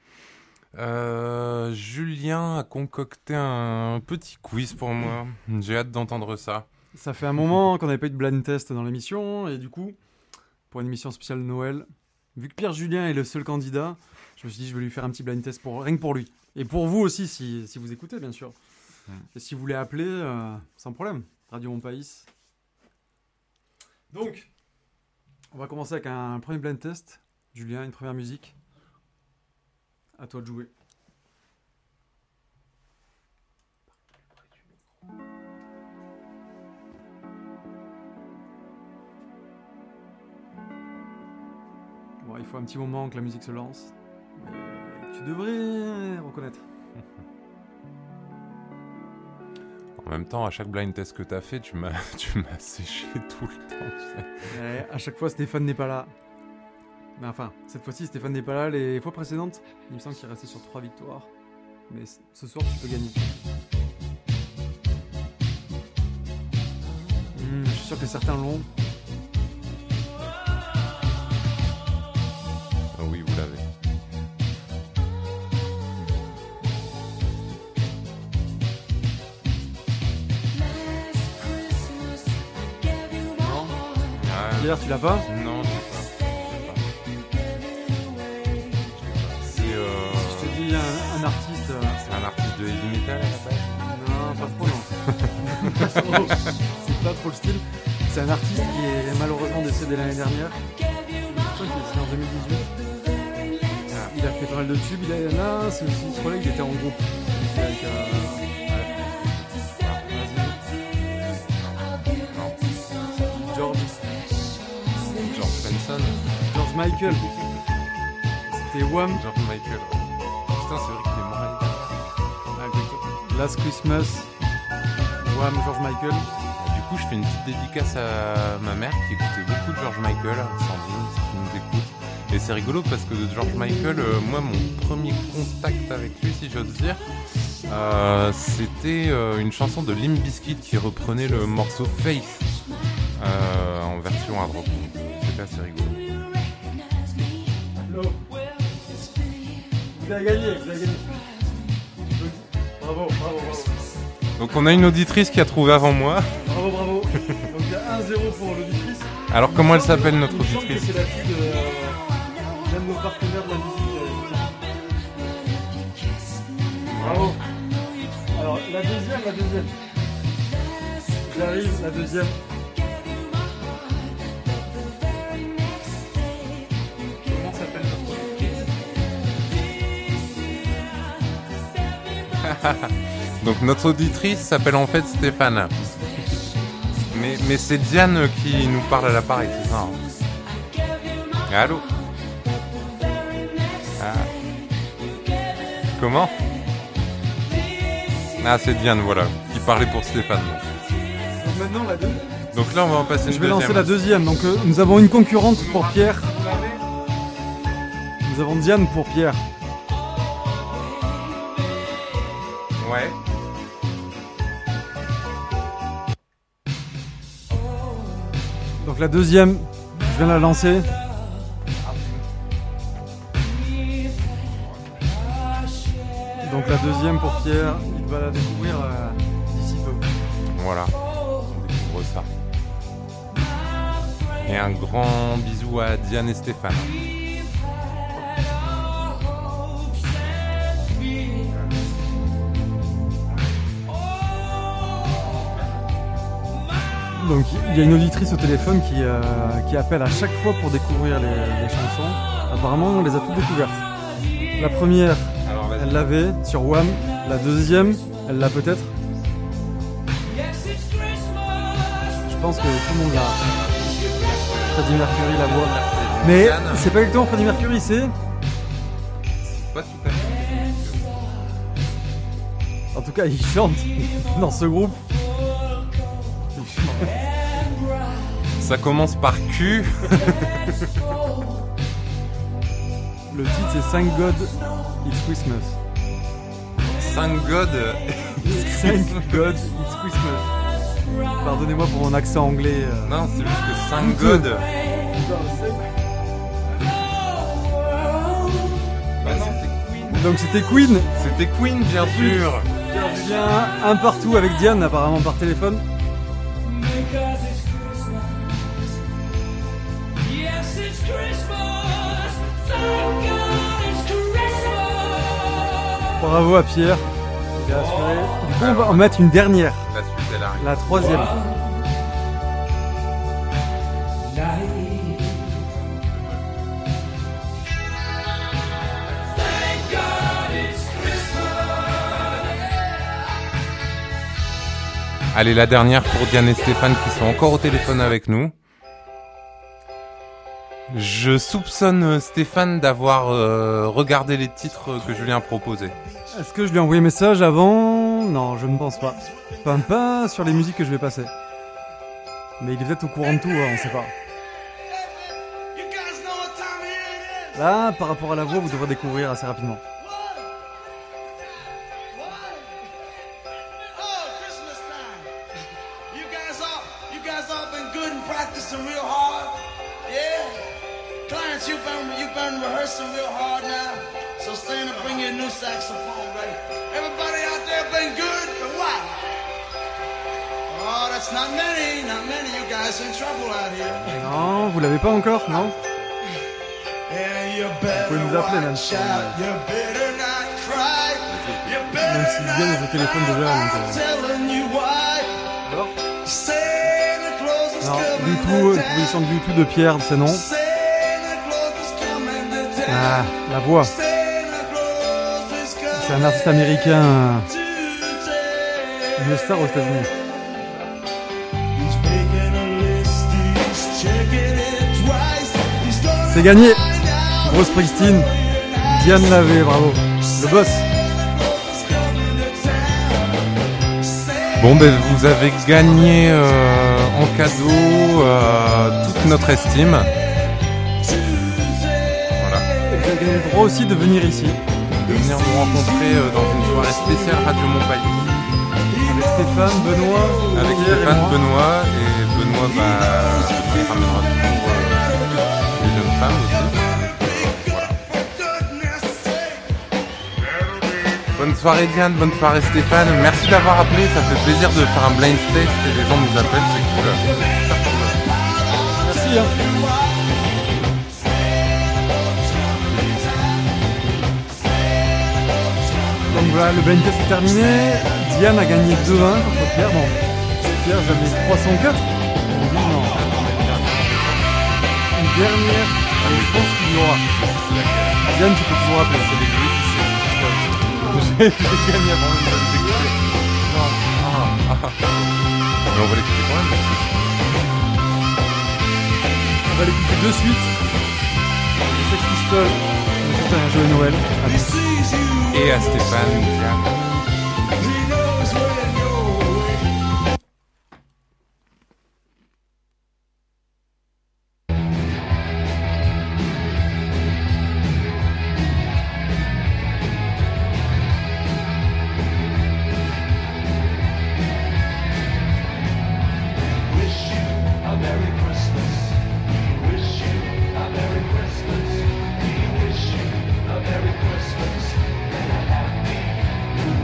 Julien a concocté un petit quiz pour moi. J'ai hâte d'entendre ça. Ça fait un moment qu'on n'avait pas eu de blind test dans l'émission, et du coup, pour une émission spéciale Noël, vu que Pierre Julien est le seul candidat, je me suis dit je vais lui faire un petit blind test rien que pour lui. Et pour vous aussi, si vous écoutez, bien sûr. Et si vous voulez appeler, sans problème. Radio Mon Pays. Donc, on va commencer avec un premier blind test. Julien, une première musique. À toi de jouer. Bon, il faut un petit moment que la musique se lance. Mais tu devrais reconnaître. En même temps, à chaque blind test que t'as fait, tu m'as séché tout le temps. Tu sais. Ouais, à chaque fois, Stéphane n'est pas là. Mais enfin, cette fois-ci, Stéphane n'est pas là. Les fois précédentes, il me semble qu'il est resté sur 3 victoires. Mais ce soir, tu peux gagner. Je suis sûr que certains l'ont. Oh oui, vous l'avez. Pierre, tu l'as pas ? Non, je l'ai pas. Je te dis un artiste. C'est un artiste de heavy metal à la base ? Non, pas trop, non. C'est pas trop le style. C'est un artiste qui est malheureusement décédé l'année dernière. Je crois qu'il est décédé en 2018. Il a fait pas mal de tubes. Là, c'est aussi ce collègue, il était en groupe. Il était avec, George Michael. C'était Wham. George Michael. Putain, c'est vrai qu'il est mort l'année dernière. Last Christmas. Wham, George Michael. Du coup, je fais une petite dédicace à ma mère qui écoutait beaucoup de George Michael, Sandrine, si tu nous écoutes. Et c'est rigolo parce que de George Michael, moi, mon premier contact avec lui, si j'ose dire, c'était une chanson de Limp Bizkit qui reprenait le morceau Faith en version hard rock. C'était assez rigolo. Vous avez gagné. Bravo. Donc on a une auditrice qui a trouvé avant moi. Bravo. Donc il y a 1-0 pour l'auditrice. Alors comment elle s'appelle notre auditrice ? C'est la fille d'un de nos partenaires de la musique. Bravo. Alors la deuxième. J'arrive, la deuxième. Comment s'appelle notre auditrice ? Donc notre auditrice s'appelle en fait Stéphane. Mais c'est Diane qui nous parle à l'appareil, c'est ça hein ? Allô ? Comment ? Ah, c'est Diane, voilà, qui parlait pour Stéphane. Donc maintenant la deuxième. Donc là on va en passer une Je vais deuxième. lancer la deuxième. Donc nous avons une concurrente pour Pierre. Nous avons Diane pour Pierre. Ouais. Donc la deuxième, je viens la lancer. Donc la deuxième pour Pierre, il va la découvrir d'ici peu. Voilà, on découvre ça. Et un grand bisou à Diane et Stéphane. Donc il y a une auditrice au téléphone qui appelle à chaque fois pour découvrir les chansons. Apparemment on les a toutes découvertes. La première, elle l'avait sur Wham. La deuxième, elle l'a peut-être. Je pense que tout le monde l'a. Freddie Mercury, la voix. Mais c'est pas exactement Freddie Mercury, c'est... Pas tout à fait. En tout cas, il chante dans ce groupe. Ça commence par Q. Le titre c'est Thank God It's Christmas. Thank God. Thank God It's Christmas. Pardonnez-moi pour mon accent anglais. Non, c'est juste que Thank God. Bah non, c'est Queen. Donc c'était Queen. C'était Queen, bien sûr. Julien, un partout avec Diane, apparemment par téléphone. Because it's Christmas. Yes, it's Christmas. Thank God it's Christmas. Bravo à Pierre. Il a assuré. Du coup, on va en mettre une dernière. La suite, elle arrive. La troisième. Thank God it's Christmas. Allez, la dernière pour Diane et Stéphane qui sont encore au téléphone avec nous. Je soupçonne Stéphane d'avoir regardé les titres que Julien a proposés. Est-ce que je lui ai envoyé un message avant? Non, je ne pense pas. Enfin, pas sur les musiques que je vais passer. Mais il est peut-être au courant de tout, hein, on sait pas. Là, par rapport à la voix, vous devrez découvrir assez rapidement. You guys all been good and practicing real hard. Yeah. Clarence, you've been rehearsing real hard now. So Santa, bring your new saxophone ready. Everybody out there been good, but what? Oh, that's not many. You guys in trouble out here. Non, vous l'avez pas encore, non? Yeah, you Vous better pouvez nous appeler même watch si, out. You better not cry. You better même si Diane est au téléphone déjà. Donc, I'm telling you why. Alors Santa Claus is non, coming du to tout, town. proposition de YouTube de Pierre, c'est non. Santa Claus is coming to town. Ah, la voix. Santa Claus is coming C'est un artiste américain, to town. une star aux États-Unis. He's making a list, he's checking it twice. He's gonna C'est gagné. find out Bruce Springsteen, Diane Lavé, bravo. Le boss. Bon, ben vous avez gagné en cadeau toute notre estime. Voilà. Et vous avez gagné le droit aussi de venir ici. De venir nous rencontrer dans une soirée spéciale Radio Montpellier. Avec Stéphane, Benoît, Avec Pierre et Stéphane, moi. Benoît, et Benoît nous ramènera toujours les jeunes femmes aussi. Voilà. Bonne soirée Diane, bonne soirée Stéphane. Merci d'avoir appelé, ça fait plaisir de faire un blind test et les gens nous appellent, c'est cool. Super cool. Merci. Hein. Donc voilà, le blind test est terminé. Diane a gagné 2-1 contre Pierre. Bon, Pierre, j'avais 304. On dit non. Une dernière, allez, je pense qu'il y aura. Diane, tu peux toujours appeler. C'est les bruits qui J'ai gagné avant même de l'écouter. Non. Mais on va l'écouter quand même. On va l'écouter de suite. Les Sex Pistols. On va faire un joyeux Noël. À tous. Et à Stéphane, Diane. Christmas and a happy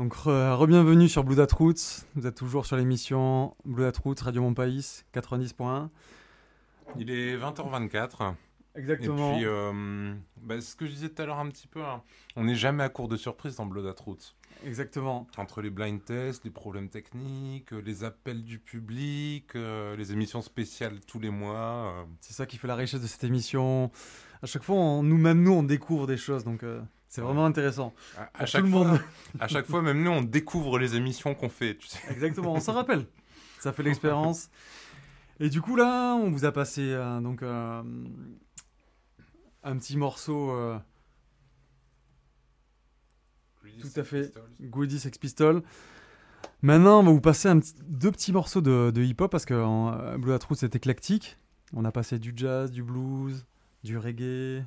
Donc, re-bienvenue sur Blue Dot Roots. Vous êtes toujours sur l'émission Blue Dot Roots, Radio Montpaïs, 90.1. Il est 20h24. Exactement. Et puis, ce que je disais tout à l'heure un petit peu, hein, on n'est jamais à court de surprises dans Blue Dot Roots. Exactement. Entre les blind tests, les problèmes techniques, les appels du public, les émissions spéciales tous les mois. C'est ça qui fait la richesse de cette émission. À chaque fois, on découvre des choses, donc c'est vraiment intéressant. À chaque fois, à chaque fois, même nous, on découvre les émissions qu'on fait. Tu sais. Exactement, on s'en rappelle. Ça fait l'expérience. Et du coup, là, on vous a passé un petit morceau... tout à fait, Greedy Sex Pistols. Maintenant, on va vous passer deux petits morceaux de hip-hop parce que Blue Dot Roots c'est éclectique. On a passé du jazz, du blues, du reggae,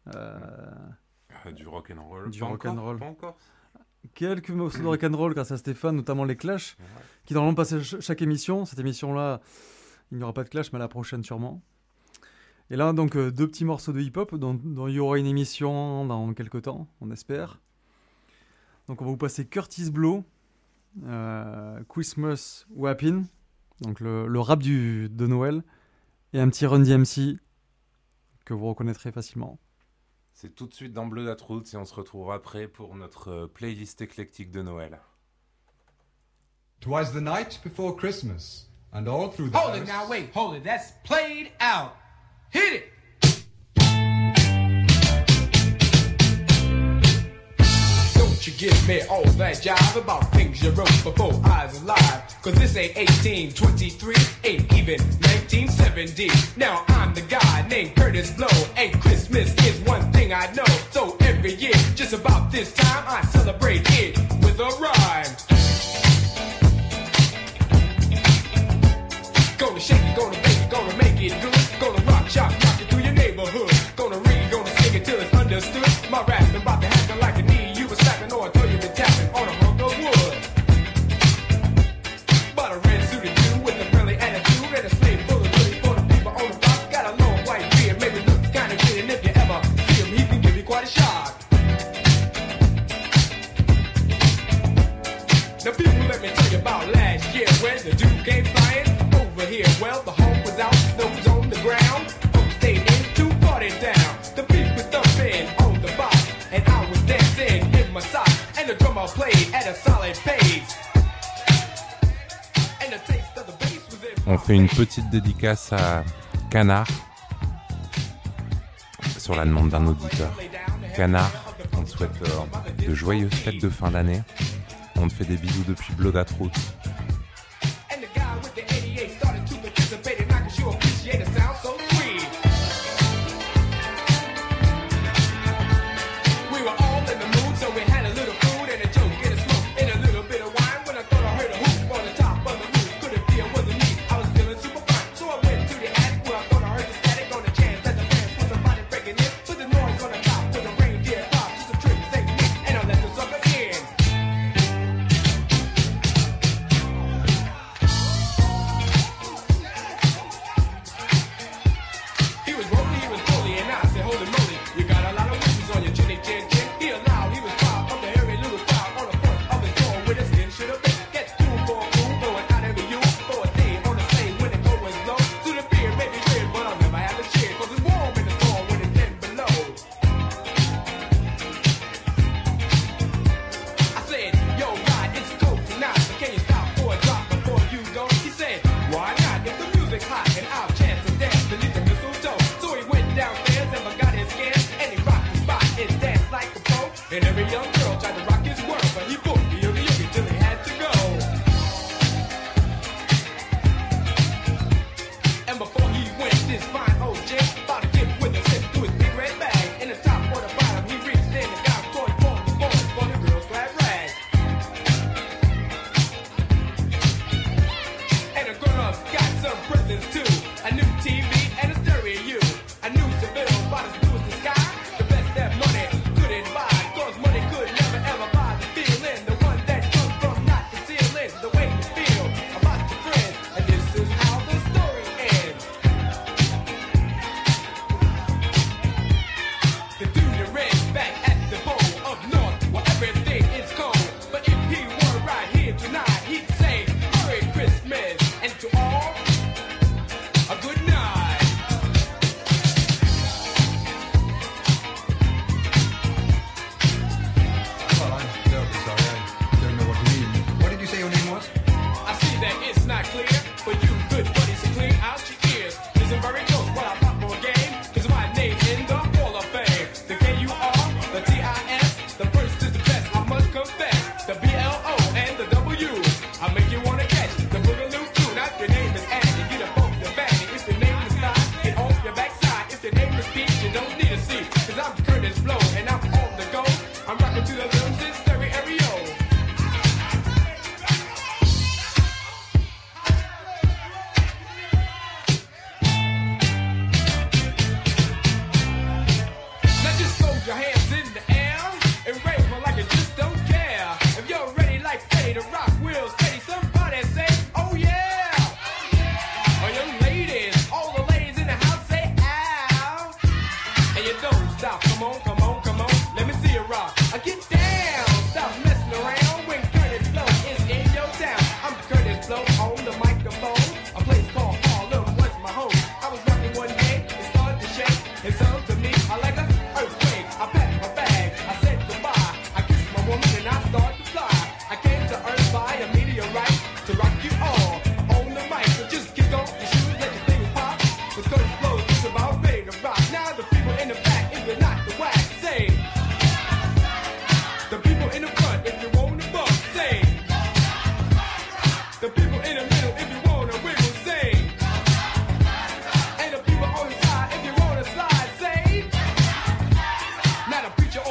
du rock'n'roll. Du rock'n'roll. Pas encore. Quelques morceaux de rock'n'roll grâce à Stéphane, notamment les Clash, qui normalement passaient chaque émission. Cette émission-là, il n'y aura pas de Clash, mais à la prochaine sûrement. Et là, donc, deux petits morceaux de hip-hop dont il y aura une émission dans quelques temps, on espère. Donc on va vous passer Curtis Blow, Christmas Wappin', donc le rap de Noël, et un petit Run DMC que vous reconnaîtrez facilement. C'est tout de suite dans Blue Dot Roots et on se retrouvera après pour notre playlist éclectique de Noël. 'Twas the night before Christmas, and all through the Hold house... it now, wait, hold it. That's played out. Hit it. Don't you give me all that jive about things you wrote before I was alive. Cause this ain't 1823, ain't even 1970. Now I'm the guy named Curtis Blow, and Christmas is one thing I know. So every year, just about this time, I celebrate it with a rhyme. Gonna shake it, gonna bake it, gonna make it good. Gonna rock, shock, rock it through your neighborhood. Gonna read, gonna sing it till it's understood. My rap's about to happen like a knee you was slapping, or I throw you been tapping on a hunk of wood. But a red suited dude with a friendly attitude and a slave full of goodies for the people on the block. Got a long white beard, maybe looks kinda good, and if you ever see him, he can give you quite a shock. Now people, let me tell you about last year when the dude came flying over here. Well, the home was out, snow was on the ground. Folks stayed in to party down. The beat was thumping on the box, and I was dancing in my socks. And the drummer played at a solid pace. And the taste of the bass was in. On fait une petite dédicace à Canard sur la demande d'un auditeur. Canard, on te souhaite de joyeuses fêtes de fin d'année. On te fait des bisous depuis Blue Dot Roots. And the guy with the 88 started to participate, and I could sure appreciate the sound so sweet. We were all in the mood, so we had a little food and a joke and a smoke and a little bit of wine. When I thought I heard a hoop on the top of the roof, could it be it wasn't me? I was feeling super fine, so I went to the attic where I thought I heard the static on the chance that the fans was somebody breaking in. Put the noise on the top with a reindeer pop, just a trick, take me, and I let the sucker in. He was rolly, and I said, holy moly, you got a lot of wishes on your chinny chin chin. He allowed, he was proud of the hairy little crowd on the front of his door with his skin should have been. Gets cool for a fool, going out every you for a day on the same when it goes low. To the beer, maybe weird, but I'll never have a cheer, cause it's warm in the fall when it's 10 below. I said, yo, God, it's cold tonight, but can you stop for a drop before you go? He said, why not? If the music's hot and I'll chance to dance beneath the mistletoe. So he went downstairs and forgot his scans, and he rocked the spot and danced like a pro. And every young girl tried to rock his world, but he booked the yogi till he had to go. And before he went, this fine old gent bought a gift with a zip to his big red bag. In the top or the bottom, he reached in and got a toy for the boys for the girls' glad rag. And the grown-ups got some presents too. A new TV and a stereo. A new Seville, about as blue as the sky. The best that money couldn't buy, cause money could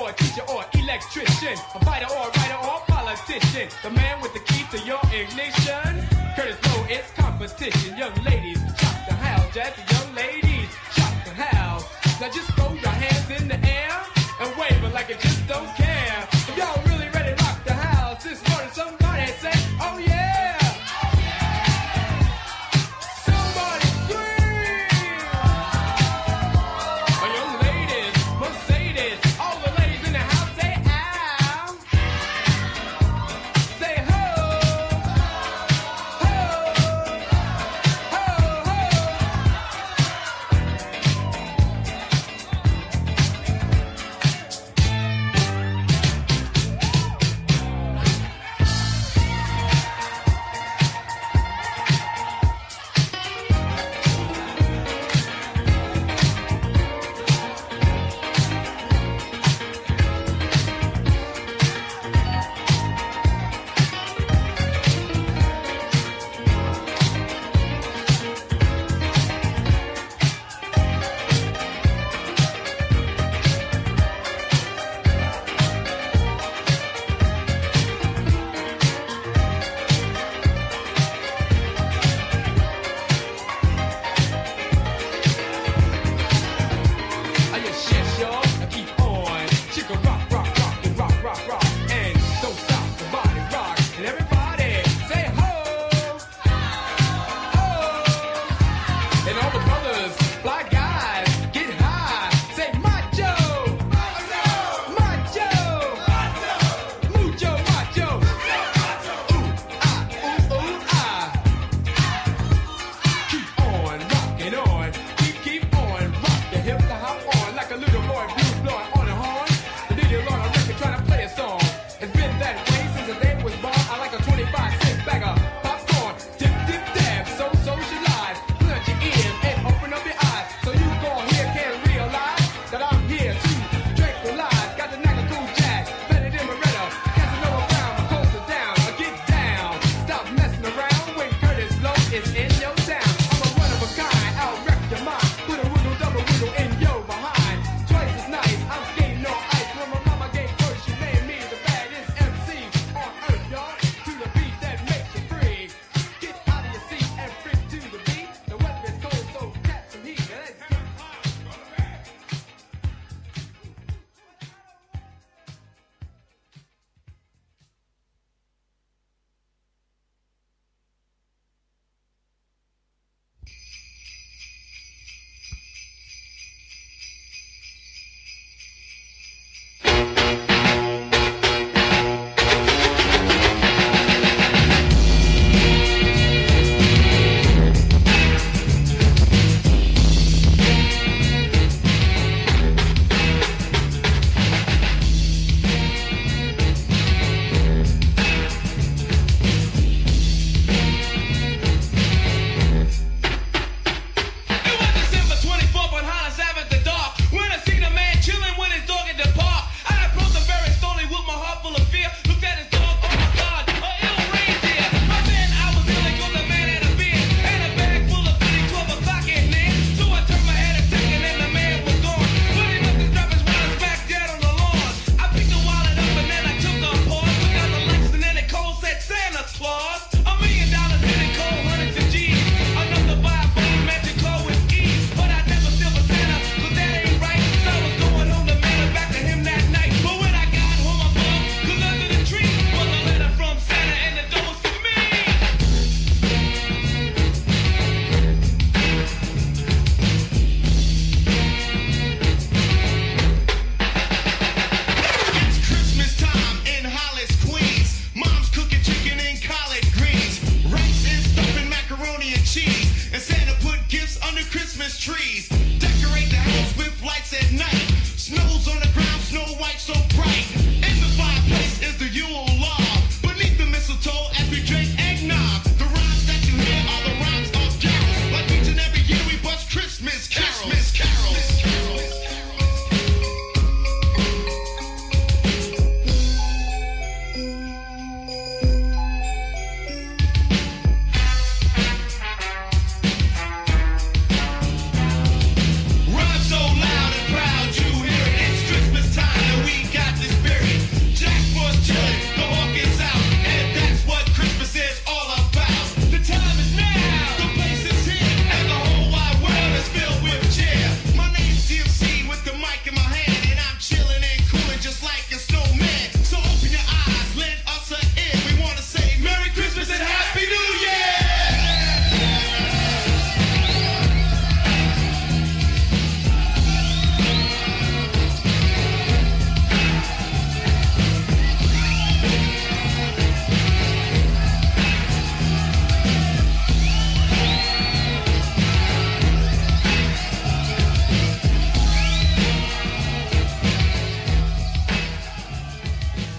or a teacher or electrician, a fighter or a writer or a politician, the man with the key to your ignition. Curtis Blow, it's competition. Young ladies, shock the house. Jazz the young ladies, shock the house. Now just throw your hands in the air and wave it like you just don't care. If y'all really ready to rock the house this morning, somebody say, oh yeah. Somebody scream. Oh, young ladies, Mercedes, all the ladies in the house say ow. Say ho. Ho. Ho, ho.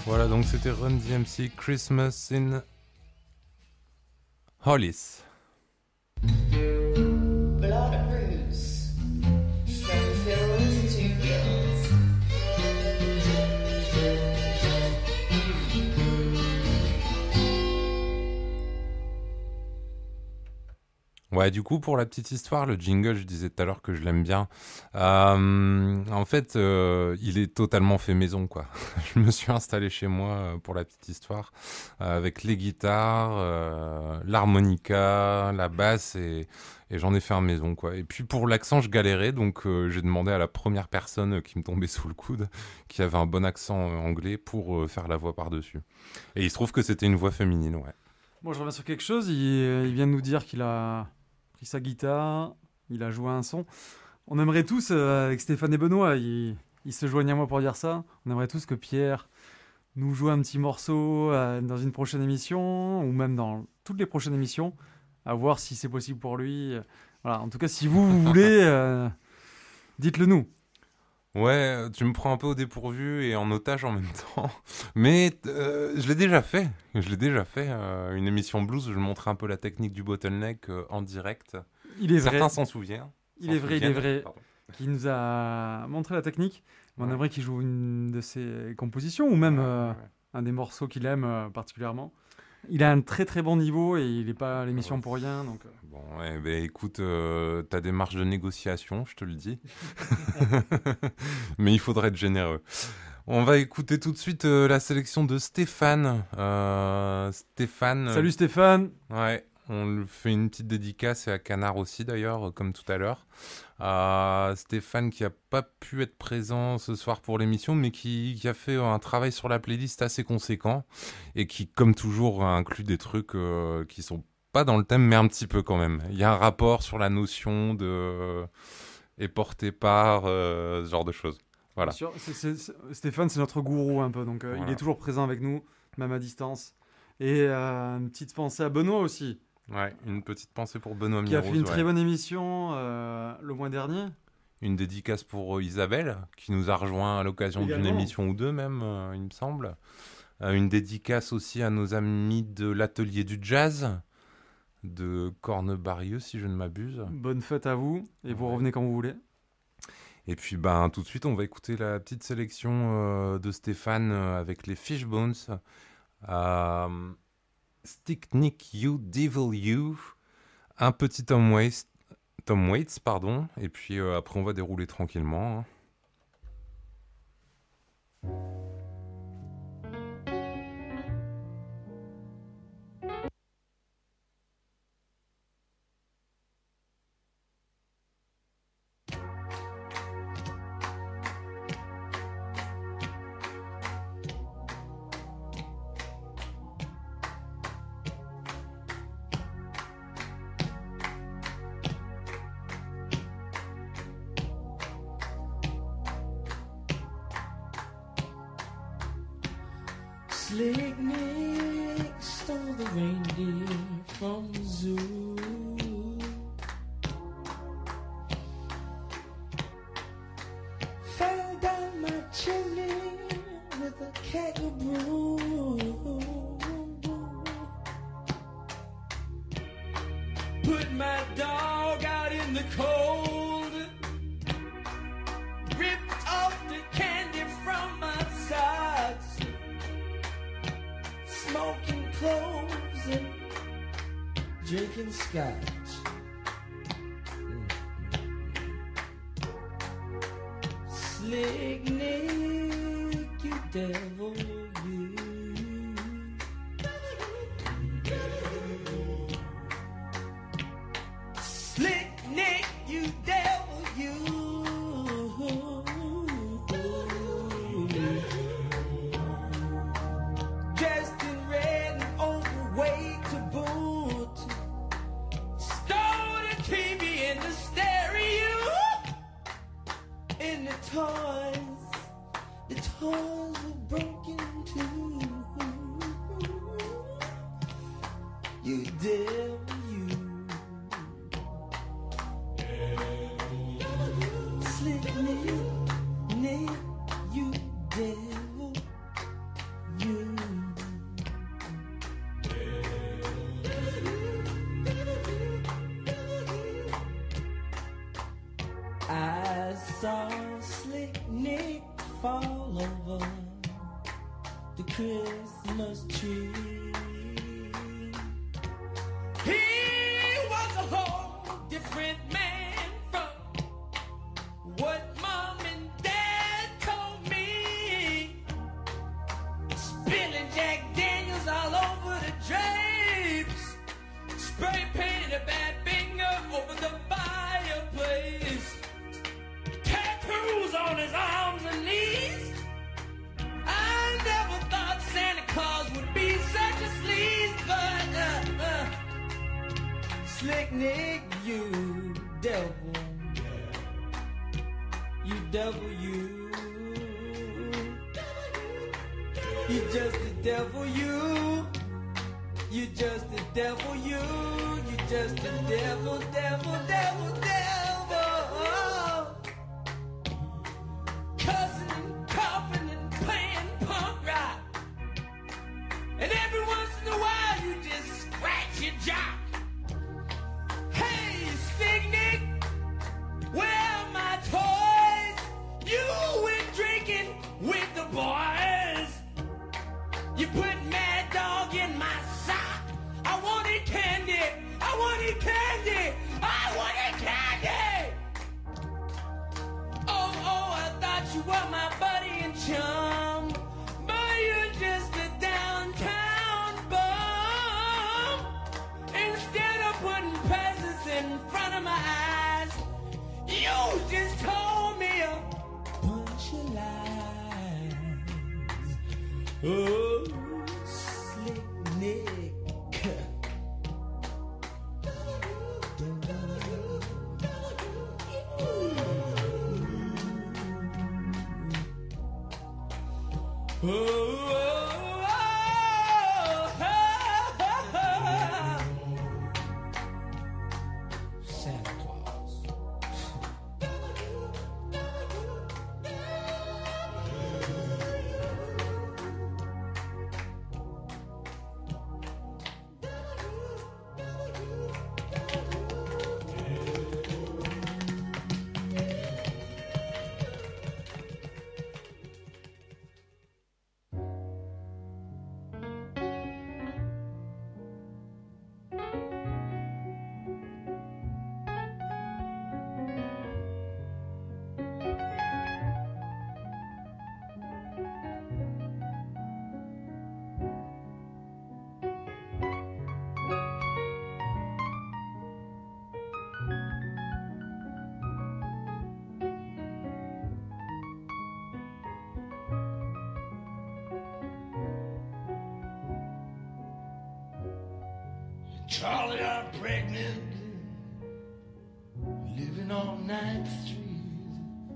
Voilà, donc c'était Run DMC, Christmas in Hollis. Blood roots from fields to gills. Ouais, du coup, pour la petite histoire, le jingle, je disais tout à l'heure que je l'aime bien. En fait, il est totalement fait maison, quoi. Je me suis installé chez moi pour la petite histoire, avec les guitares, l'harmonica, la basse, et j'en ai fait un maison, quoi. Et puis pour l'accent, je galérais, donc j'ai demandé à la première personne qui me tombait sous le coude, qui avait un bon accent anglais, pour faire la voix par-dessus. Et il se trouve que c'était une voix féminine, ouais. Bon, je reviens sur quelque chose. Il vient de nous dire qu'il a pris sa guitare, il a joué un son. On aimerait tous, avec Stéphane et Benoît, ils se joignent à moi pour dire ça, on aimerait tous que Pierre nous joue un petit morceau dans une prochaine émission, ou même dans toutes les prochaines émissions, à voir si c'est possible pour lui. Voilà. En tout cas, si vous voulez, dites-le nous. Ouais, tu me prends un peu au dépourvu et en otage en même temps. Mais je l'ai déjà fait. Une émission blues où je montrais un peu la technique du bottleneck en direct. Il est vrai. Certains s'en souviennent. Il est vrai. Qui nous a montré la technique. On aimerait qu'il joue une de ses compositions ou même un des morceaux qu'il aime particulièrement. Il a un très très bon niveau et il n'est pas à l'émission pour rien. Donc... Bon, écoute, t'as des marges de négociation, je te le dis. Mais il faudrait être généreux. On va écouter tout de suite la sélection de Stéphane. Salut Stéphane. Ouais, on lui fait une petite dédicace et à Canard aussi d'ailleurs, comme tout à l'heure. Stéphane qui n'a pas pu être présent ce soir pour l'émission, mais qui a fait un travail sur la playlist assez conséquent et qui, comme toujours, inclut des trucs qui sont pas dans le thème, mais un petit peu quand même. Il y a un rapport sur la notion de est porté par ce genre de choses. Voilà. Bien sûr, Stéphane, c'est notre gourou un peu, donc voilà. Il est toujours présent avec nous, même à distance. Et une petite pensée à Benoît aussi. Ouais, une petite pensée pour Benoît qui a fait une très bonne émission le mois dernier. Une dédicace pour Isabelle, qui nous a rejoint à l'occasion d'une émission ou deux même, il me semble. Une dédicace aussi à nos amis de l'Atelier du Jazz, de Cornebarieux, si je ne m'abuse. Bonne fête à vous, et vous revenez quand vous voulez. Et puis tout de suite, on va écouter la petite sélection de Stéphane avec les Fishbones. Stick Nick You, Devil You, un petit Tom Waits, et puis après on va dérouler tranquillement. Slick Nick stole the reindeer from the zoo. Fell down my chimney with a keg of brew. Put my dog out in the cold. Ripped off the candy from my socks. Smoking cloves and drinking scotch. Slick Nick, you devil, you. Slick Nick, you devil, you. Dressed in red and overweight to boot. Stole the TV and the stereo. And the toys were broken too. You devil, you. Slick Nick, you devil. Christmas tree. He was a whole different man from what Mom and Dad told me. Spilling Jack Daniels all over the drapes, spray painted a bad finger over the fireplace, tattoos on his arms and knees. I never thought Santa Claus would be such a sleaze, but Slick Nick, you devil, you devil, you just the devil, you just the devil, you just the devil, devil, devil, devil. Cussing, coughing, and playing punk rock. And every once in a while you just scratch your jock. Hey, Slick Nick, where are my toys? You went drinking with the boys. You put Mad Dog in my sock. I wanted candy. I wanted candy. I wanted candy. Oh, I thought you were my buddy and chum, but you're just a downtown bum. Instead of putting presents in front of my eyes, you just told me a bunch of lies. Oh, Slick Nick. Santa Claus. Charlie, I'm pregnant, living on 9th Street,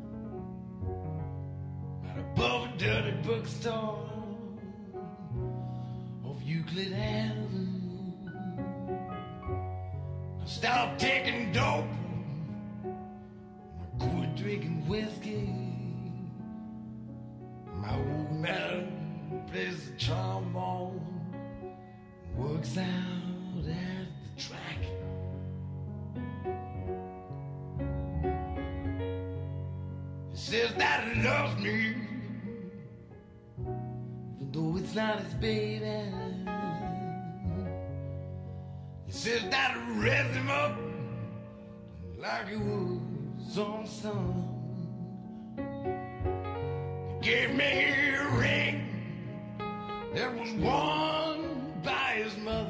right above a dirty bookstore off Euclid Avenue. I stopped taking dope, I quit drinking whiskey. My old man plays the trombone, works out at the track. He says that he loves me, even though it's not his baby. He says that he raised him up like he was on son. He gave me a ring that was worn by his mother.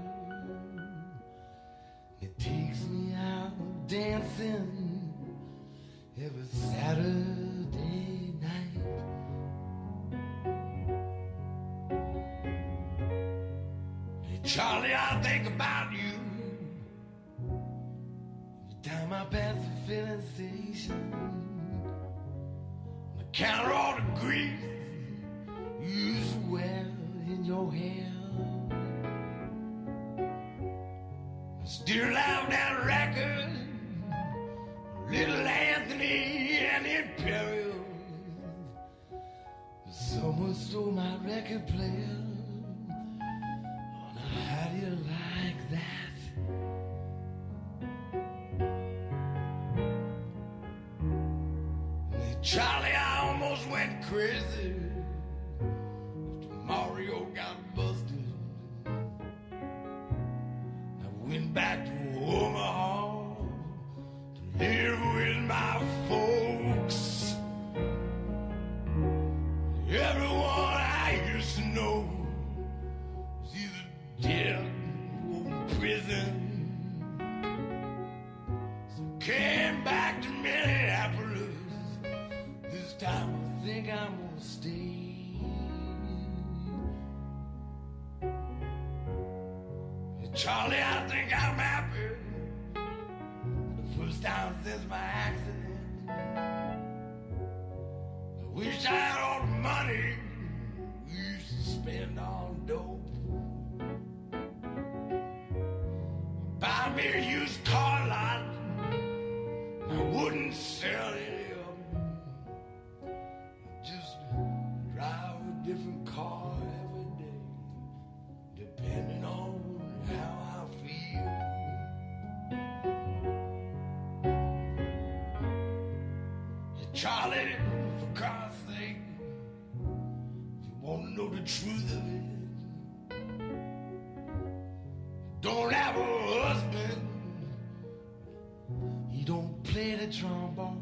It takes me out dancing every Saturday night. Hey, Charlie, I think about you every time I pass the filling station. I count all the grease you used to wear in your hair. Still have that record, Little Anthony and the Imperials. Someone stole my record player. Oh, now how do you like that? Charlie, I almost went crazy after just know it's either death or prison. So came back to Minneapolis. This time I think I'm gonna stay. Charlie, I think I'm happy. The first time since my accident. I wish I had all the money we used to spend on dope. Buy me a used car lot. I wouldn't sell any of them. Just drive a different car every day, depending on how I feel. Charlie, for God's sake, if you want to know the truth of it, don't have a husband, he don't play the trombone.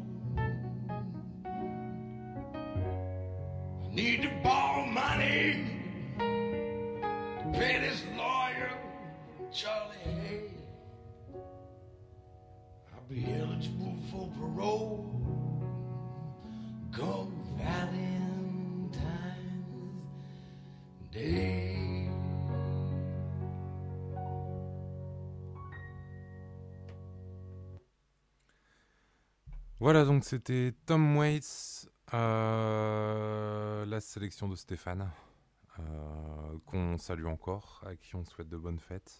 I need to borrow money to pay this lawyer, Charlie Hay. I'll be eligible for parole come Valentine's Day. Voilà, donc c'était Tom Waits, la sélection de Stéphane, qu'on salue encore, à qui on souhaite de bonnes fêtes.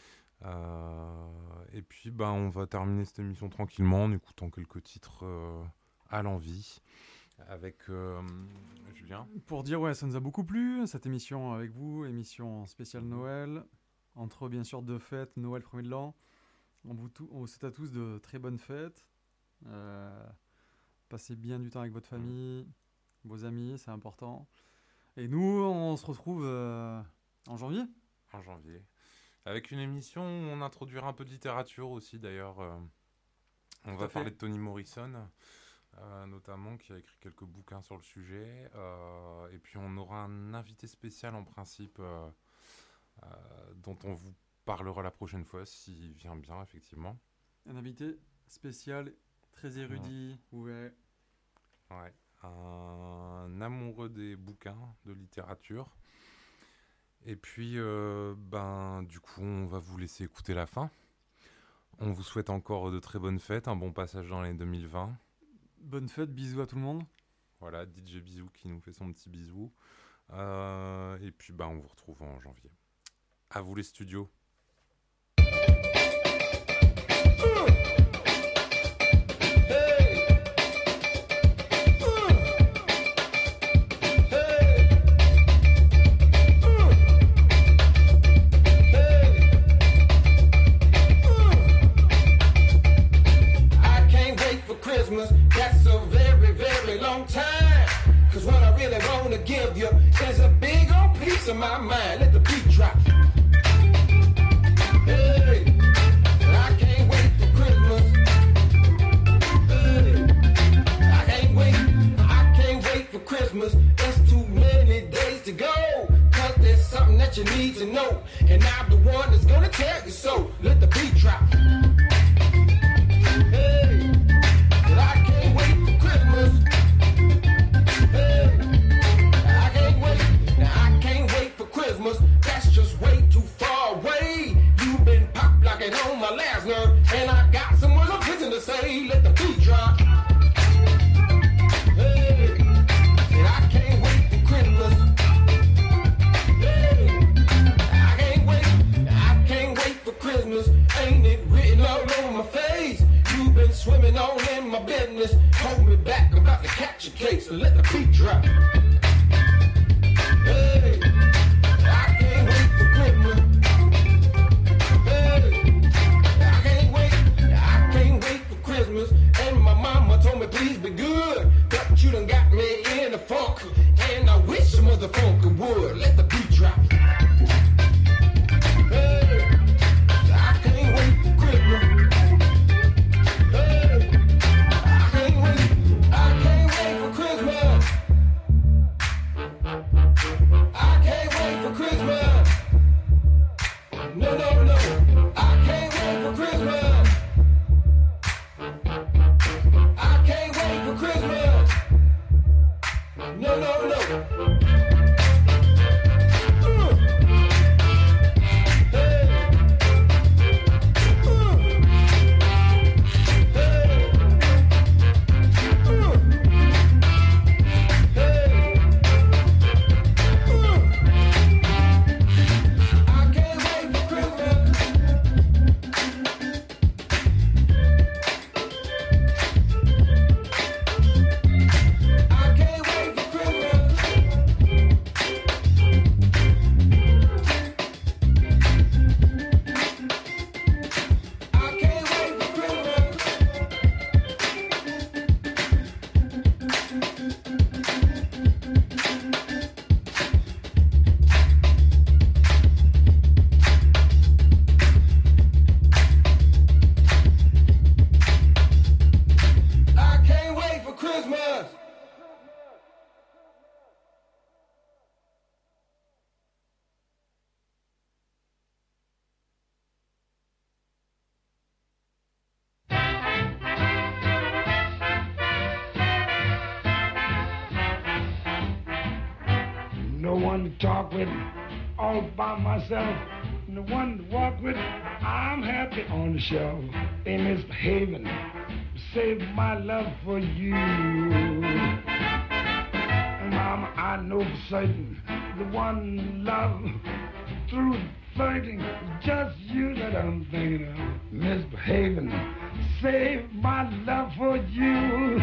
Et puis on va terminer cette émission tranquillement en écoutant quelques titres à l'envie avec Julien. Pour dire, ouais, ça nous a beaucoup plu, cette émission avec vous, émission spéciale Noël, entre bien sûr deux fêtes, Noël, premier de l'an. On vous souhaite à tous de très bonnes fêtes. Passez bien du temps avec votre famille, vos amis, c'est important. Et nous, on se retrouve en janvier. En janvier. Avec une émission où on introduira un peu de littérature aussi, d'ailleurs. On va parler de Toni Morrison, notamment, qui a écrit quelques bouquins sur le sujet. Et puis on aura un invité spécial en principe, dont on vous parlera la prochaine fois, s'il vient bien, effectivement. Un invité spécial, très érudit, ouvert. Ouais, un amoureux des bouquins, de littérature. Et puis, du coup, on va vous laisser écouter la fin. On vous souhaite encore de très bonnes fêtes, un bon passage dans l'année 2020. Bonne fête, bisous à tout le monde. Voilà, DJ Bisou qui nous fait son petit bisou. Et puis, on vous retrouve en janvier. À vous les studios. That's a very, very long time. Cause what I really wanna give you is a big old piece of my mind. Let the beat drop. Hey, I can't wait for Christmas. Hey, I can't wait for Christmas. It's too many days to go. Cause there's something that you need to know. And I'm the one that's gonna tell you so. Let the beat drop. Hey, I can't wait for Christmas. Hey, I can't wait for Christmas. That's just way too far away. You've been pop locking on my last nerve, and I got some words I'm fixing to say. Let the beat drop. Hey, I can't wait for Christmas. Hey, I can't wait for Christmas. Ain't it written all over my face? You've been swimming all in my business. Hold me back, I'm about to catch a case. So let the beat drop. Hey, I can't wait for Christmas. Hey, I can't wait for Christmas. And my mama told me please be good, but you done got me in the funk, and I wish some motherfucker would. Let the beat drop. Hey, I can't wait for Christmas. I one to talk with all by myself, and the one to walk with, I'm happy on the shelf. Ain't misbehaving, save my love for you. And mama, I know for certain the one love through flirting is just you that I'm thinking of. Misbehaving, save my love for you.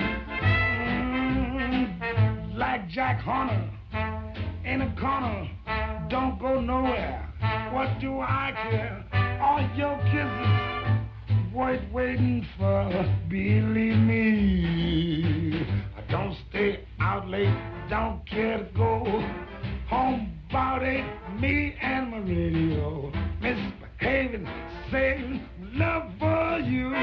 Like Jack Horner in a corner, don't go nowhere. What do I care? All your kisses worth waiting for. Believe me, I don't stay out late, don't care to go home about 8. Me and my radio, misbehaving, saving love for you.